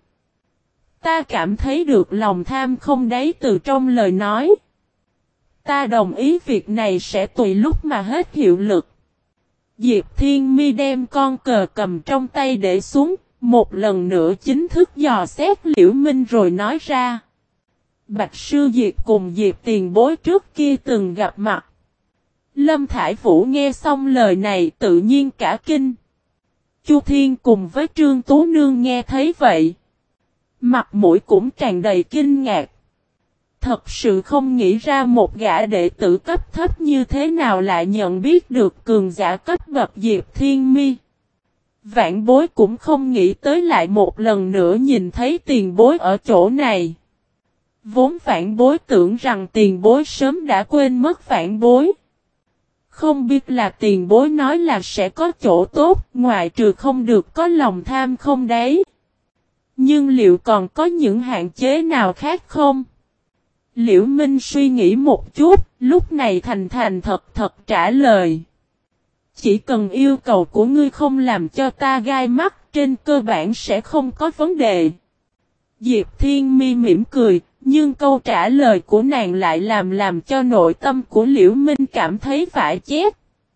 ta cảm thấy được lòng tham không đáy từ trong lời nói. Ta đồng ý việc này sẽ tùy lúc mà hết hiệu lực. Diệp Thiên Mi đem con cờ cầm trong tay để xuống, một lần nữa chính thức dò xét Liễu Minh rồi nói ra. Bạch Sư Diệt cùng Diệp tiền bối trước kia từng gặp mặt. Lâm Thải Vũ nghe xong lời này tự nhiên cả kinh. Chu Thiên cùng với Trương Tú Nương nghe thấy vậy. Mặt mũi cũng tràn đầy kinh ngạc. Thật sự không nghĩ ra một gã đệ tử cấp thấp như thế nào lại nhận biết được cường giả cấp bậc Diệp Thiên Mi. Vạn bối cũng không nghĩ tới lại một lần nữa nhìn thấy tiền bối ở chỗ này. Vốn vạn bối tưởng rằng tiền bối sớm đã quên mất vạn bối. Không biết là tiền bối nói là sẽ có chỗ tốt, ngoại trừ không được có lòng tham không đấy. Nhưng liệu còn có những hạn chế nào khác không? Liễu Minh suy nghĩ một chút, lúc này thành thật trả lời. Chỉ cần yêu cầu của ngươi không làm cho ta gai mắt, trên cơ bản sẽ không có vấn đề. Diệp Thiên Mi mỉm cười, nhưng câu trả lời của nàng lại làm cho nội tâm của Liễu Minh cảm thấy phải chết.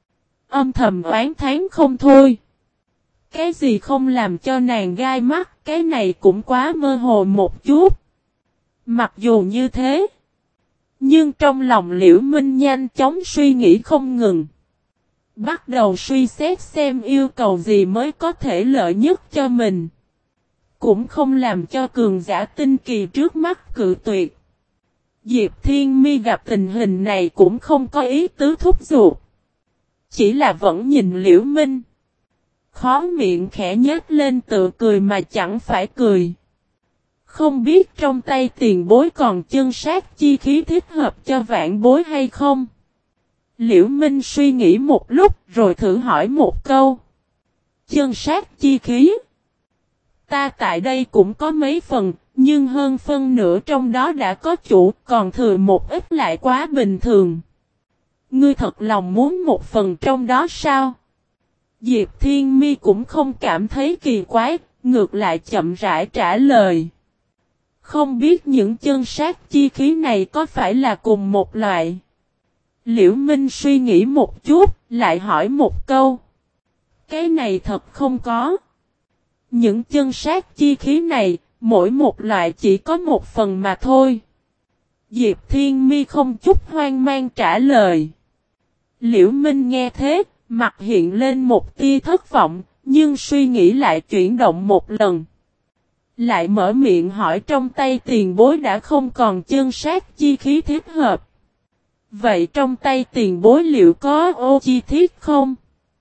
Âm thầm oán thán không thôi. Cái gì không làm cho nàng gai mắt, cái này cũng quá mơ hồ một chút. Mặc dù như thế, nhưng trong lòng Liễu Minh nhanh chóng suy nghĩ không ngừng. Bắt đầu suy xét xem yêu cầu gì mới có thể lợi nhất cho mình. Cũng không làm cho cường giả tinh kỳ trước mắt cự tuyệt. Diệp Thiên Mi gặp tình hình này cũng không có ý tứ thúc giục. Chỉ là vẫn nhìn Liễu Minh. Khó miệng khẽ nhếch lên tự cười mà chẳng phải cười. Không biết trong tay tiền bối còn chân sát chi khí thích hợp cho vạn bối hay không? Liễu Minh suy nghĩ một lúc rồi thử hỏi một câu. Chân sát chi khí? Ta tại đây cũng có mấy phần, nhưng hơn phân nửa trong đó đã có chủ, còn thừa một ít lại quá bình thường. Ngươi thật lòng muốn một phần trong đó sao? Diệp Thiên Mi cũng không cảm thấy kỳ quái, ngược lại chậm rãi trả lời. Không biết những chân sát chi khí này có phải là cùng một loại? Liễu Minh suy nghĩ một chút, lại hỏi một câu. Cái này thật không có. Những chân sát chi khí này, mỗi một loại chỉ có một phần mà thôi. Diệp Thiên Mi không chút hoang mang trả lời. Liễu Minh nghe thế, mặt hiện lên một tia thất vọng, nhưng suy nghĩ lại chuyển động một lần. Lại mở miệng hỏi trong tay tiền bối đã không còn chân sát chi khí thiết hợp. Vậy trong tay tiền bối liệu có ô chi thiết không?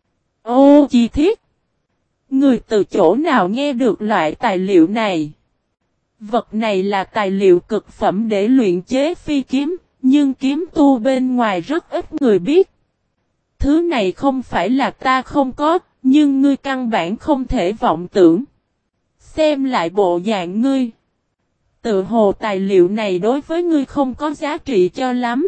Ô chi thiết? Người từ chỗ nào nghe được loại tài liệu này? Vật này là tài liệu cực phẩm để luyện chế phi kiếm, nhưng kiếm tu bên ngoài rất ít người biết. Thứ này không phải là ta không có, nhưng ngươi căn bản không thể vọng tưởng. Xem lại bộ dạng ngươi. Tự hồ tài liệu này đối với ngươi không có giá trị cho lắm.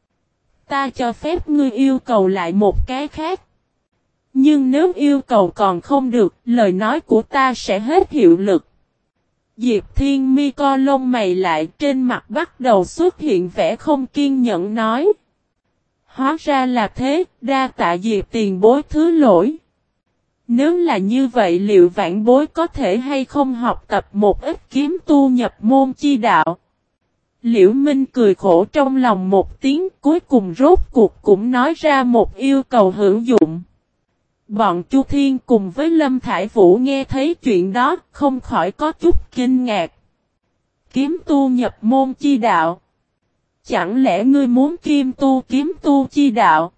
Ta cho phép ngươi yêu cầu lại một cái khác. Nhưng nếu yêu cầu còn không được, lời nói của ta sẽ hết hiệu lực. Diệp Thiên Mi co lông mày lại, trên mặt bắt đầu xuất hiện vẻ không kiên nhẫn nói. Hóa ra là thế, đa tạ Diệp tiền bối thứ lỗi. Nếu là như vậy liệu vãn bối có thể hay không học tập một ít kiếm tu nhập môn chi đạo? Liễu Minh cười khổ trong lòng một tiếng, cuối cùng rốt cuộc cũng nói ra một yêu cầu hữu dụng. Bọn Chu Thiên cùng với Lâm Thải Vũ nghe thấy chuyện đó, không khỏi có chút kinh ngạc. Kiếm tu nhập môn chi đạo. Chẳng lẽ ngươi muốn kiếm tu chi đạo?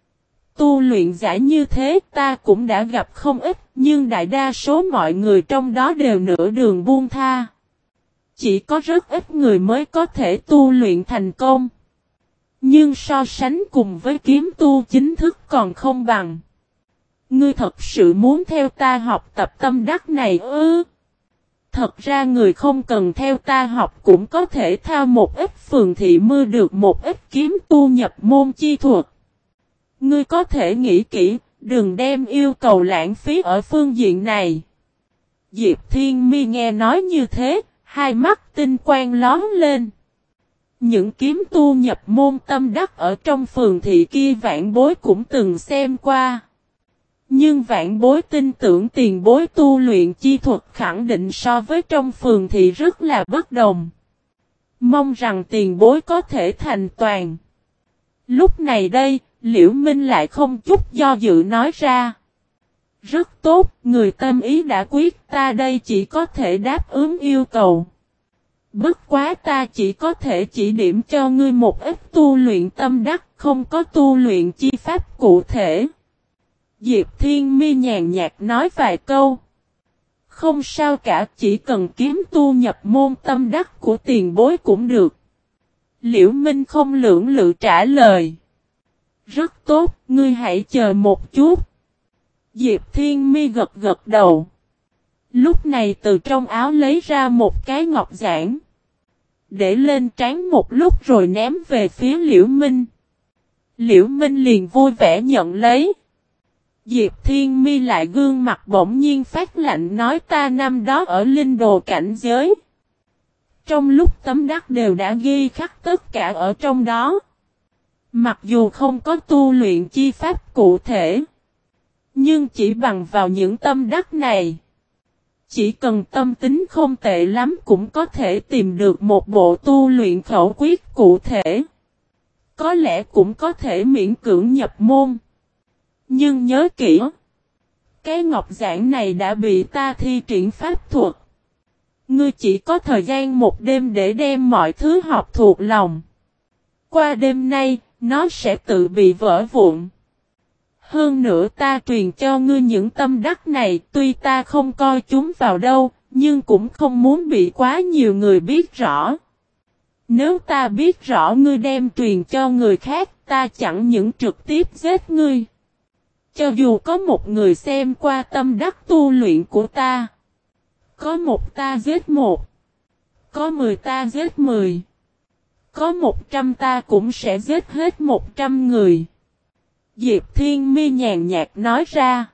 Tu luyện giả như thế ta cũng đã gặp không ít, nhưng đại đa số mọi người trong đó đều nửa đường buông tha. Chỉ có rất ít người mới có thể tu luyện thành công. Nhưng so sánh cùng với kiếm tu chính thức còn không bằng. Ngươi thật sự muốn theo ta học tập tâm đắc này ư? Thật ra người không cần theo ta học cũng có thể thao một ít phường thị mưa được một ít kiếm tu nhập môn chi thuật. Ngươi có thể nghĩ kỹ, đừng đem yêu cầu lãng phí ở phương diện này. Diệp Thiên Mi nghe nói như thế, hai mắt tinh quang lóe lên. Những kiếm tu nhập môn tâm đắc ở trong phường thị kia vãn bối cũng từng xem qua. Nhưng vãn bối tin tưởng tiền bối tu luyện chi thuật khẳng định so với trong phường thị rất là bất đồng. Mong rằng tiền bối có thể thành toàn. Lúc này đây, Liễu Minh lại không chút do dự nói ra. Rất tốt, người tâm ý đã quyết, ta đây chỉ có thể đáp ứng yêu cầu. Bất quá ta chỉ có thể chỉ điểm cho ngươi một ít tu luyện tâm đắc, không có tu luyện chi pháp cụ thể. Diệp Thiên Mi nhàn nhạt nói vài câu. Không sao cả, chỉ cần kiếm tu nhập môn tâm đắc của tiền bối cũng được. Liễu Minh không lưỡng lự trả lời. Rất tốt, ngươi hãy chờ một chút. Diệp Thiên Mi gật gật đầu. Lúc này từ trong áo lấy ra một cái ngọc giản. Để lên trán một lúc rồi ném về phía Liễu Minh. Liễu Minh liền vui vẻ nhận lấy. Diệp Thiên Mi lại gương mặt bỗng nhiên phát lạnh nói ta năm đó ở linh đồ cảnh giới. Trong lúc tấm đắc đều đã ghi khắc tất cả ở trong đó. Mặc dù không có tu luyện chi pháp cụ thể. Nhưng chỉ bằng vào những tâm đắc này. Chỉ cần tâm tính không tệ lắm cũng có thể tìm được một bộ tu luyện khẩu quyết cụ thể. Có lẽ cũng có thể miễn cưỡng nhập môn. Nhưng nhớ kỹ. Cái ngọc giản này đã bị ta thi triển pháp thuật. Ngươi chỉ có thời gian một đêm để đem mọi thứ học thuộc lòng. Qua đêm nay, nó sẽ tự bị vỡ vụn. Hơn nữa ta truyền cho ngươi những tâm đắc này, tuy ta không coi chúng vào đâu, nhưng cũng không muốn bị quá nhiều người biết rõ. Nếu ta biết rõ ngươi đem truyền cho người khác, ta chẳng những trực tiếp giết ngươi. Cho dù có một người xem qua tâm đắc tu luyện của ta, có một ta giết một, Có 10 ta giết 10. Có 100 ta cũng sẽ giết hết 100 người. Diệp Thiên Mi nhàn nhạt nói ra.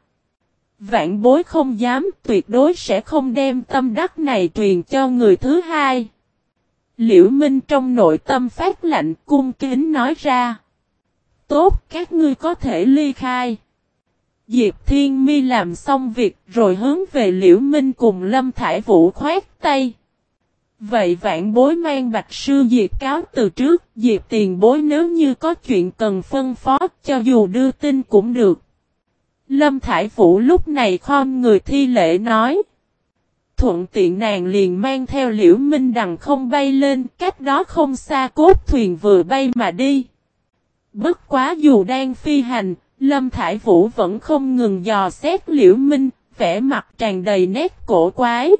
Vạn bối không dám, tuyệt đối sẽ không đem tâm đắc này truyền cho người thứ hai. Liễu Minh trong nội tâm phát lạnh cung kính nói ra. Tốt, các ngươi có thể ly khai. Diệp Thiên Mi làm xong việc rồi hướng về Liễu Minh cùng Lâm Thải Vũ khoát tay. Vậy vạn bối mang Bạch Sư Diệp cáo từ trước, Diệp tiền bối nếu như có chuyện cần phân phó, cho dù đưa tin cũng được. Lâm Thải Vũ lúc này khom người thi lễ nói. Thuận tiện nàng liền mang theo Liễu Minh đằng không bay lên, cách đó không xa cốt thuyền vừa bay mà đi. Bất quá dù đang phi hành, Lâm Thải Vũ vẫn không ngừng dò xét Liễu Minh, vẻ mặt tràn đầy nét cổ quái.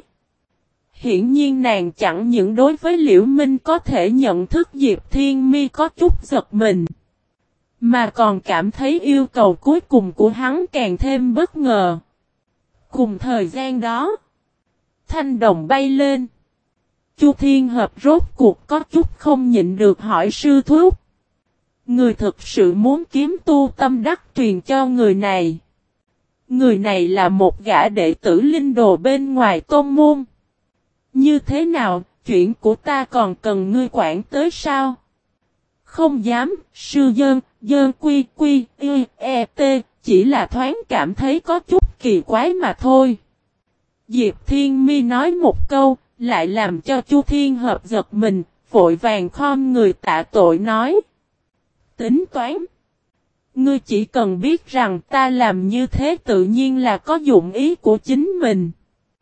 Hiển nhiên nàng chẳng những đối với Liễu Minh có thể nhận thức Diệp Thiên Mi có chút giật mình, mà còn cảm thấy yêu cầu cuối cùng của hắn càng thêm bất ngờ. Cùng thời gian đó, thanh đồng bay lên. Chu Thiên Hợp rốt cuộc có chút không nhịn được hỏi sư thúc. Người thực sự muốn kiếm tu tâm đắc truyền cho người này. Người này là một gã đệ tử linh đồ bên ngoài tôn môn. Như thế nào, chuyện của ta còn cần ngươi quản tới sao? Không dám, sư dơn quy quy, t, chỉ là thoáng cảm thấy có chút kỳ quái mà thôi. Diệp Thiên Mi nói một câu, lại làm cho Chu Thiên Hợp giật mình, vội vàng khom người tạ tội nói. Tính toán. Ngươi chỉ cần biết rằng ta làm như thế tự nhiên là có dụng ý của chính mình.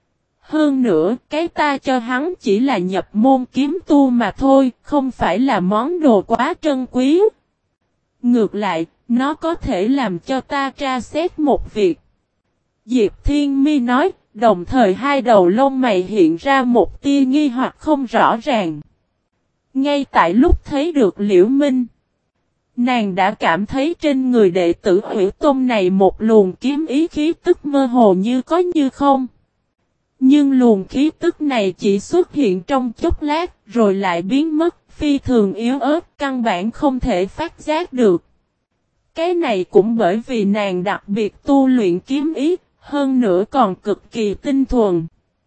Hơn nữa, cái ta cho hắn chỉ là nhập môn kiếm tu mà thôi, không phải là món đồ quá trân quý. Ngược lại, nó có thể làm cho ta tra xét một việc. Diệp Thiên Mi nói, đồng thời hai đầu lông mày hiện ra một tia nghi hoặc không rõ ràng. Ngay tại lúc thấy được Liễu Minh, nàng đã cảm thấy trên người đệ tử Hủy Tôn này một luồng kiếm ý khí tức mơ hồ như có như không. Nhưng luồng khí tức này chỉ xuất hiện trong chốc lát rồi lại biến mất, phi thường yếu ớt, căn bản không thể phát giác được. Cái này cũng bởi vì nàng đặc biệt tu luyện kiếm ý, hơn nữa còn cực kỳ tinh thuần.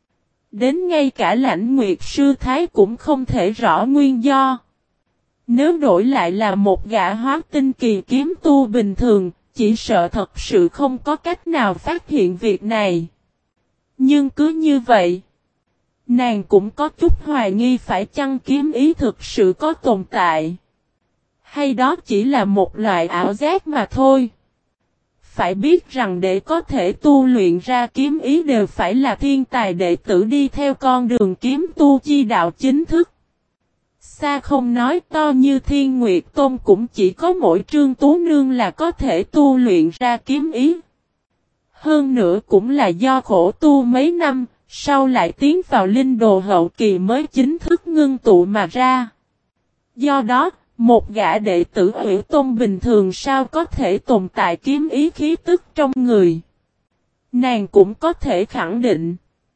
Đến ngay cả Lãnh Nguyệt Sư Thái cũng không thể rõ nguyên do. Nếu đổi lại là một gã hóa tinh kỳ kiếm tu bình thường, chỉ sợ thật sự không có cách nào phát hiện việc này. Nhưng cứ như vậy, nàng cũng có chút hoài nghi phải chăng kiếm ý thực sự có tồn tại. Hay đó chỉ là một loại ảo giác mà thôi. Phải biết rằng để có thể tu luyện ra kiếm ý đều phải là thiên tài đệ tử đi theo con đường kiếm tu chi đạo chính thức. Xa không nói to như Thiên Nguyệt Tôn cũng chỉ có mỗi Trương Tú Nương là có thể tu luyện ra kiếm ý. Hơn nữa cũng là do khổ tu mấy năm, sau lại tiến vào linh đồ hậu kỳ mới chính thức ngưng tụ mà ra. Do đó, một gã đệ tử Hủy Tôn bình thường sao có thể tồn tại kiếm ý khí tức trong người. Nàng cũng có thể khẳng định.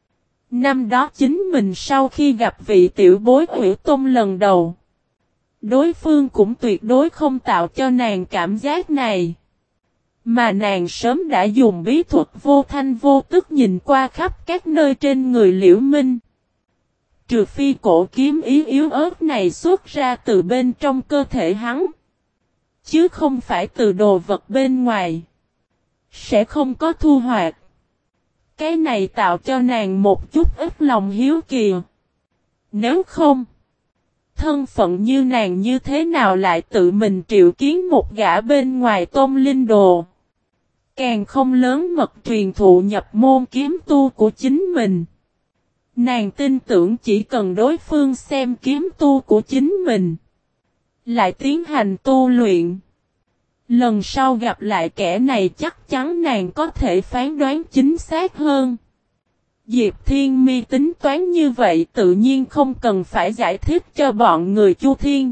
Năm đó chính mình sau khi gặp vị tiểu bối Hủy Tôn lần đầu, đối phương cũng tuyệt đối không tạo cho nàng cảm giác này. Mà nàng sớm đã dùng bí thuật vô thanh vô tức nhìn qua khắp các nơi trên người Liễu Minh. Trừ phi cổ kiếm ý yếu ớt này xuất ra từ bên trong cơ thể hắn, chứ không phải từ đồ vật bên ngoài, sẽ không có thu hoạch. Cái này tạo cho nàng một chút ít lòng hiếu kỳ. Nếu không, thân phận như nàng như thế nào lại tự mình triệu kiến một gã bên ngoài tôn linh đồ. Càng không lớn mật truyền thụ nhập môn kiếm tu của chính mình. Nàng tin tưởng chỉ cần đối phương xem kiếm tu của chính mình, lại tiến hành tu luyện, lần sau gặp lại kẻ này chắc chắn nàng có thể phán đoán chính xác hơn. Diệp Thiên Mi tính toán như vậy tự nhiên không cần phải giải thích cho bọn người Chu Thiên.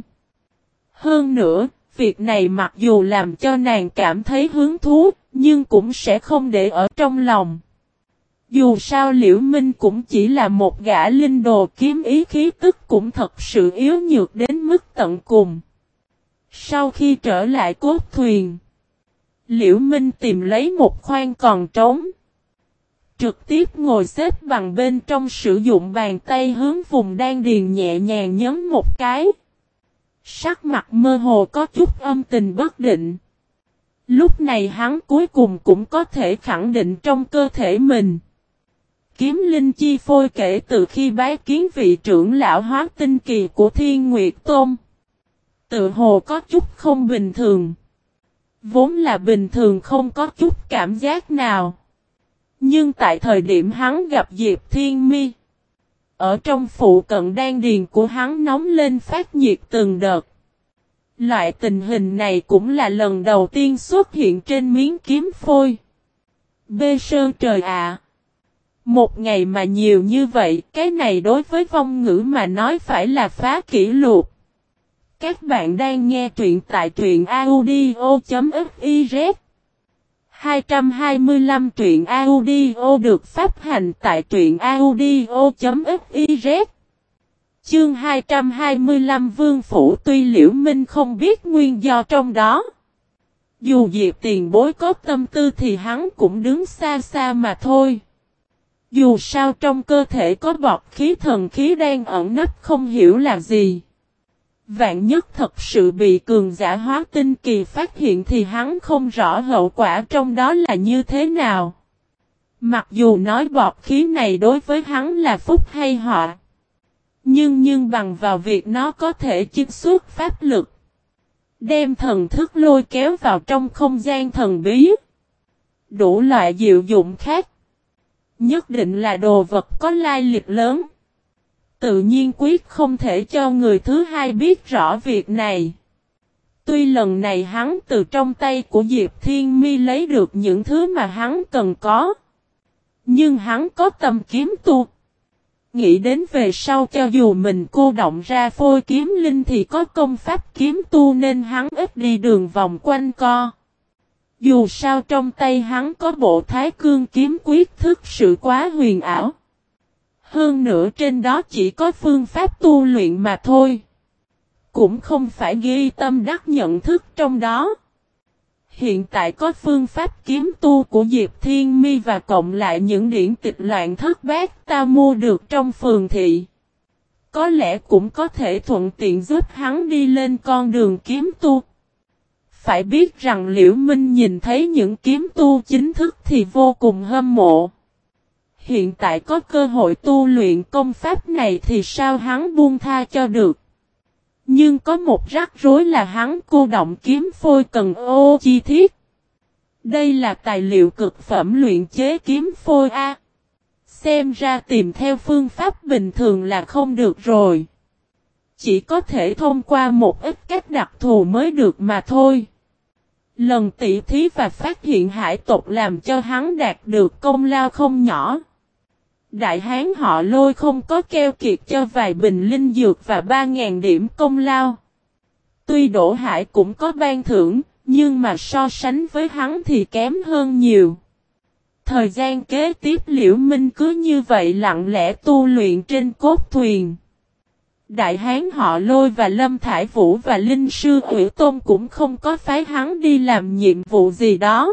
Hơn nữa, việc này mặc dù làm cho nàng cảm thấy hứng thú, nhưng cũng sẽ không để ở trong lòng. Dù sao Liễu Minh cũng chỉ là một gã linh đồ, kiếm ý khí tức cũng thật sự yếu nhược đến mức tận cùng. Sau khi trở lại cốt thuyền, Liễu Minh tìm lấy một khoang còn trống. Trực tiếp ngồi xếp bằng bên trong, sử dụng bàn tay hướng vùng đan điền nhẹ nhàng nhấn một cái. Sắc mặt mơ hồ có chút âm tình bất định. Lúc này hắn cuối cùng cũng có thể khẳng định trong cơ thể mình. Kiếm linh chi phôi kể từ khi bái kiến vị trưởng lão hóa tinh kỳ của Thiên Nguyệt Tôn. Tự hồ có chút không bình thường. Vốn là bình thường không có chút cảm giác nào. Nhưng tại thời điểm hắn gặp Diệp Thiên Mi, ở trong phụ cận đan điền của hắn nóng lên phát nhiệt từng đợt. Loại tình hình này cũng là lần đầu tiên xuất hiện trên miếng kiếm phôi. Bê sơn trời ạ! Một ngày mà nhiều như vậy, cái này đối với vong ngữ mà nói phải là phá kỷ lục. Các bạn đang nghe truyện tại truyện audio.fiz 225 truyện audio được phát hành tại truyện audio.fiz. Chương 225 Vương Phủ. Tuy Liễu Minh không biết nguyên do trong đó. Dù Diệp tiền bối có tâm tư thì hắn cũng đứng xa xa mà thôi. Dù sao trong cơ thể có bọt khí thần khí đang ẩn nấp không hiểu là gì. Vạn nhất thật sự bị cường giả hóa tinh kỳ phát hiện thì hắn không rõ hậu quả trong đó là như thế nào. Mặc dù nói bọt khí này đối với hắn là phúc hay họa. Nhưng bằng vào việc nó có thể chiết xuất pháp lực. Đem thần thức lôi kéo vào trong không gian thần bí. Đủ loại diệu dụng khác. Nhất định là đồ vật có lai lịch lớn. Tự nhiên quyết không thể cho người thứ hai biết rõ việc này. Tuy lần này hắn từ trong tay của Diệp Thiên Mi lấy được những thứ mà hắn cần có. Nhưng hắn có tâm kiếm tu. Nghĩ đến về sau cho dù mình cô động ra phôi kiếm linh thì có công pháp kiếm tu nên hắn ít đi đường vòng quanh co. Dù sao trong tay hắn có bộ Thái Cương kiếm quyết thức sự quá huyền ảo. Hơn nữa trên đó chỉ có phương pháp tu luyện mà thôi. Cũng không phải ghi tâm đắc nhận thức trong đó. Hiện tại có phương pháp kiếm tu của Diệp Thiên Mi và cộng lại những điển tịch loạn thất bát ta mua được trong phường thị. Có lẽ cũng có thể thuận tiện giúp hắn đi lên con đường kiếm tu. Phải biết rằng Liễu Minh nhìn thấy những kiếm tu chính thức thì vô cùng hâm mộ. Hiện tại có cơ hội tu luyện công pháp này thì sao hắn buông tha cho được. Nhưng có một rắc rối là hắn cô động kiếm phôi cần ô chi thiết. Đây là tài liệu cực phẩm luyện chế kiếm phôi A. Xem ra tìm theo phương pháp bình thường là không được rồi. Chỉ có thể thông qua một ít cách đặc thù mới được mà thôi. Lần tỉ thí và phát hiện hải tộc làm cho hắn đạt được công lao không nhỏ. Đại hán họ Lôi không có keo kiệt cho vài bình linh dược và 3.000 điểm công lao. Tuy Đỗ Hải cũng có ban thưởng, nhưng mà so sánh với hắn thì kém hơn nhiều. Thời gian kế tiếp Liễu Minh cứ như vậy lặng lẽ tu luyện trên cốt thuyền. Đại hán họ Lôi và Lâm Thải Vũ và Linh Sư Ủy Tôn cũng không có phái hắn đi làm nhiệm vụ gì đó.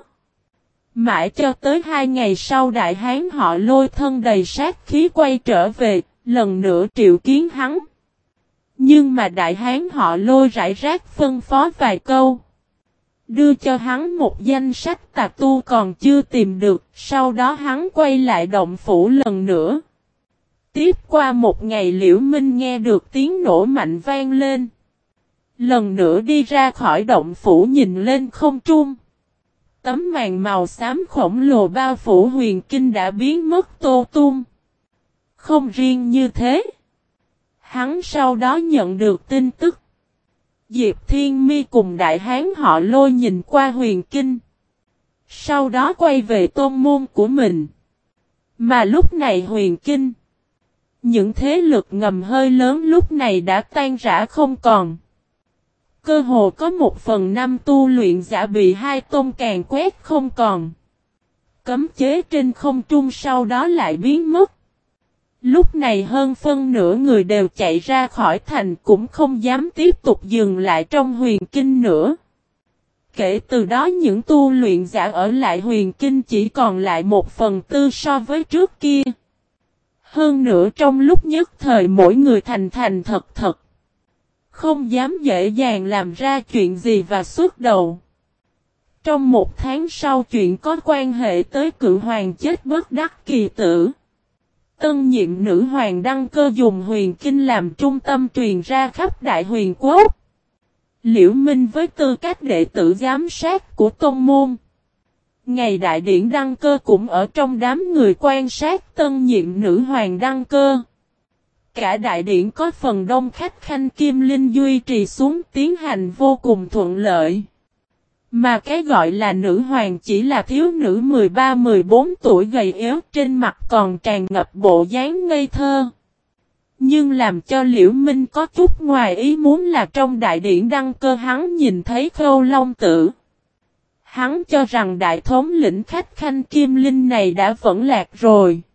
Mãi cho tới 2 ngày sau đại hán họ Lôi thân đầy sát khí quay trở về, lần nữa triệu kiến hắn. Nhưng mà đại hán họ Lôi rải rác phân phó vài câu. Đưa cho hắn một danh sách tà tu còn chưa tìm được, sau đó hắn quay lại động phủ lần nữa. Tiếp qua một ngày Liễu Minh nghe được tiếng nổ mạnh vang lên. Lần nữa đi ra khỏi động phủ nhìn lên không trung. Tấm màn màu xám khổng lồ bao phủ huyền kinh đã biến mất tô tung. Không riêng như thế. Hắn sau đó nhận được tin tức. Diệp Thiên Mi cùng đại hán họ Lôi nhìn qua huyền kinh. Sau đó quay về tôn môn của mình. Mà lúc này huyền kinh. Những thế lực ngầm hơi lớn lúc này đã tan rã không còn. Cơ hồ có 1/5 tu luyện giả bị hai tôn càn quét không còn. Cấm chế trên không trung sau đó lại biến mất. Lúc này hơn phân nửa người đều chạy ra khỏi thành cũng không dám tiếp tục dừng lại trong huyền kinh nữa. Kể từ đó những tu luyện giả ở lại huyền kinh chỉ còn lại 1/4 so với trước kia. Hơn nữa trong lúc nhất thời mỗi người thành thành thật thật. Không dám dễ dàng làm ra chuyện gì và xuất đầu. Trong 1 tháng sau chuyện có quan hệ tới cự hoàng chết bất đắc kỳ tử. Tân nhiệm nữ hoàng đăng cơ dùng huyền kinh làm trung tâm truyền ra khắp đại huyền quốc. Liễu Minh với tư cách đệ tử giám sát của tông môn. Ngày đại điển đăng cơ cũng ở trong đám người quan sát tân nhiệm nữ hoàng đăng cơ. Cả đại điển có phần đông khách khanh Kim Linh duy trì xuống tiến hành vô cùng thuận lợi. Mà cái gọi là nữ hoàng chỉ là thiếu nữ 13-14 tuổi gầy yếu trên mặt còn tràn ngập bộ dáng ngây thơ. Nhưng làm cho Liễu Minh có chút ngoài ý muốn là trong đại điển đăng cơ hắn nhìn thấy Khâu Long Tử. Hắn cho rằng đại thống lĩnh khách khanh Kim Linh này đã vẫn lạc rồi.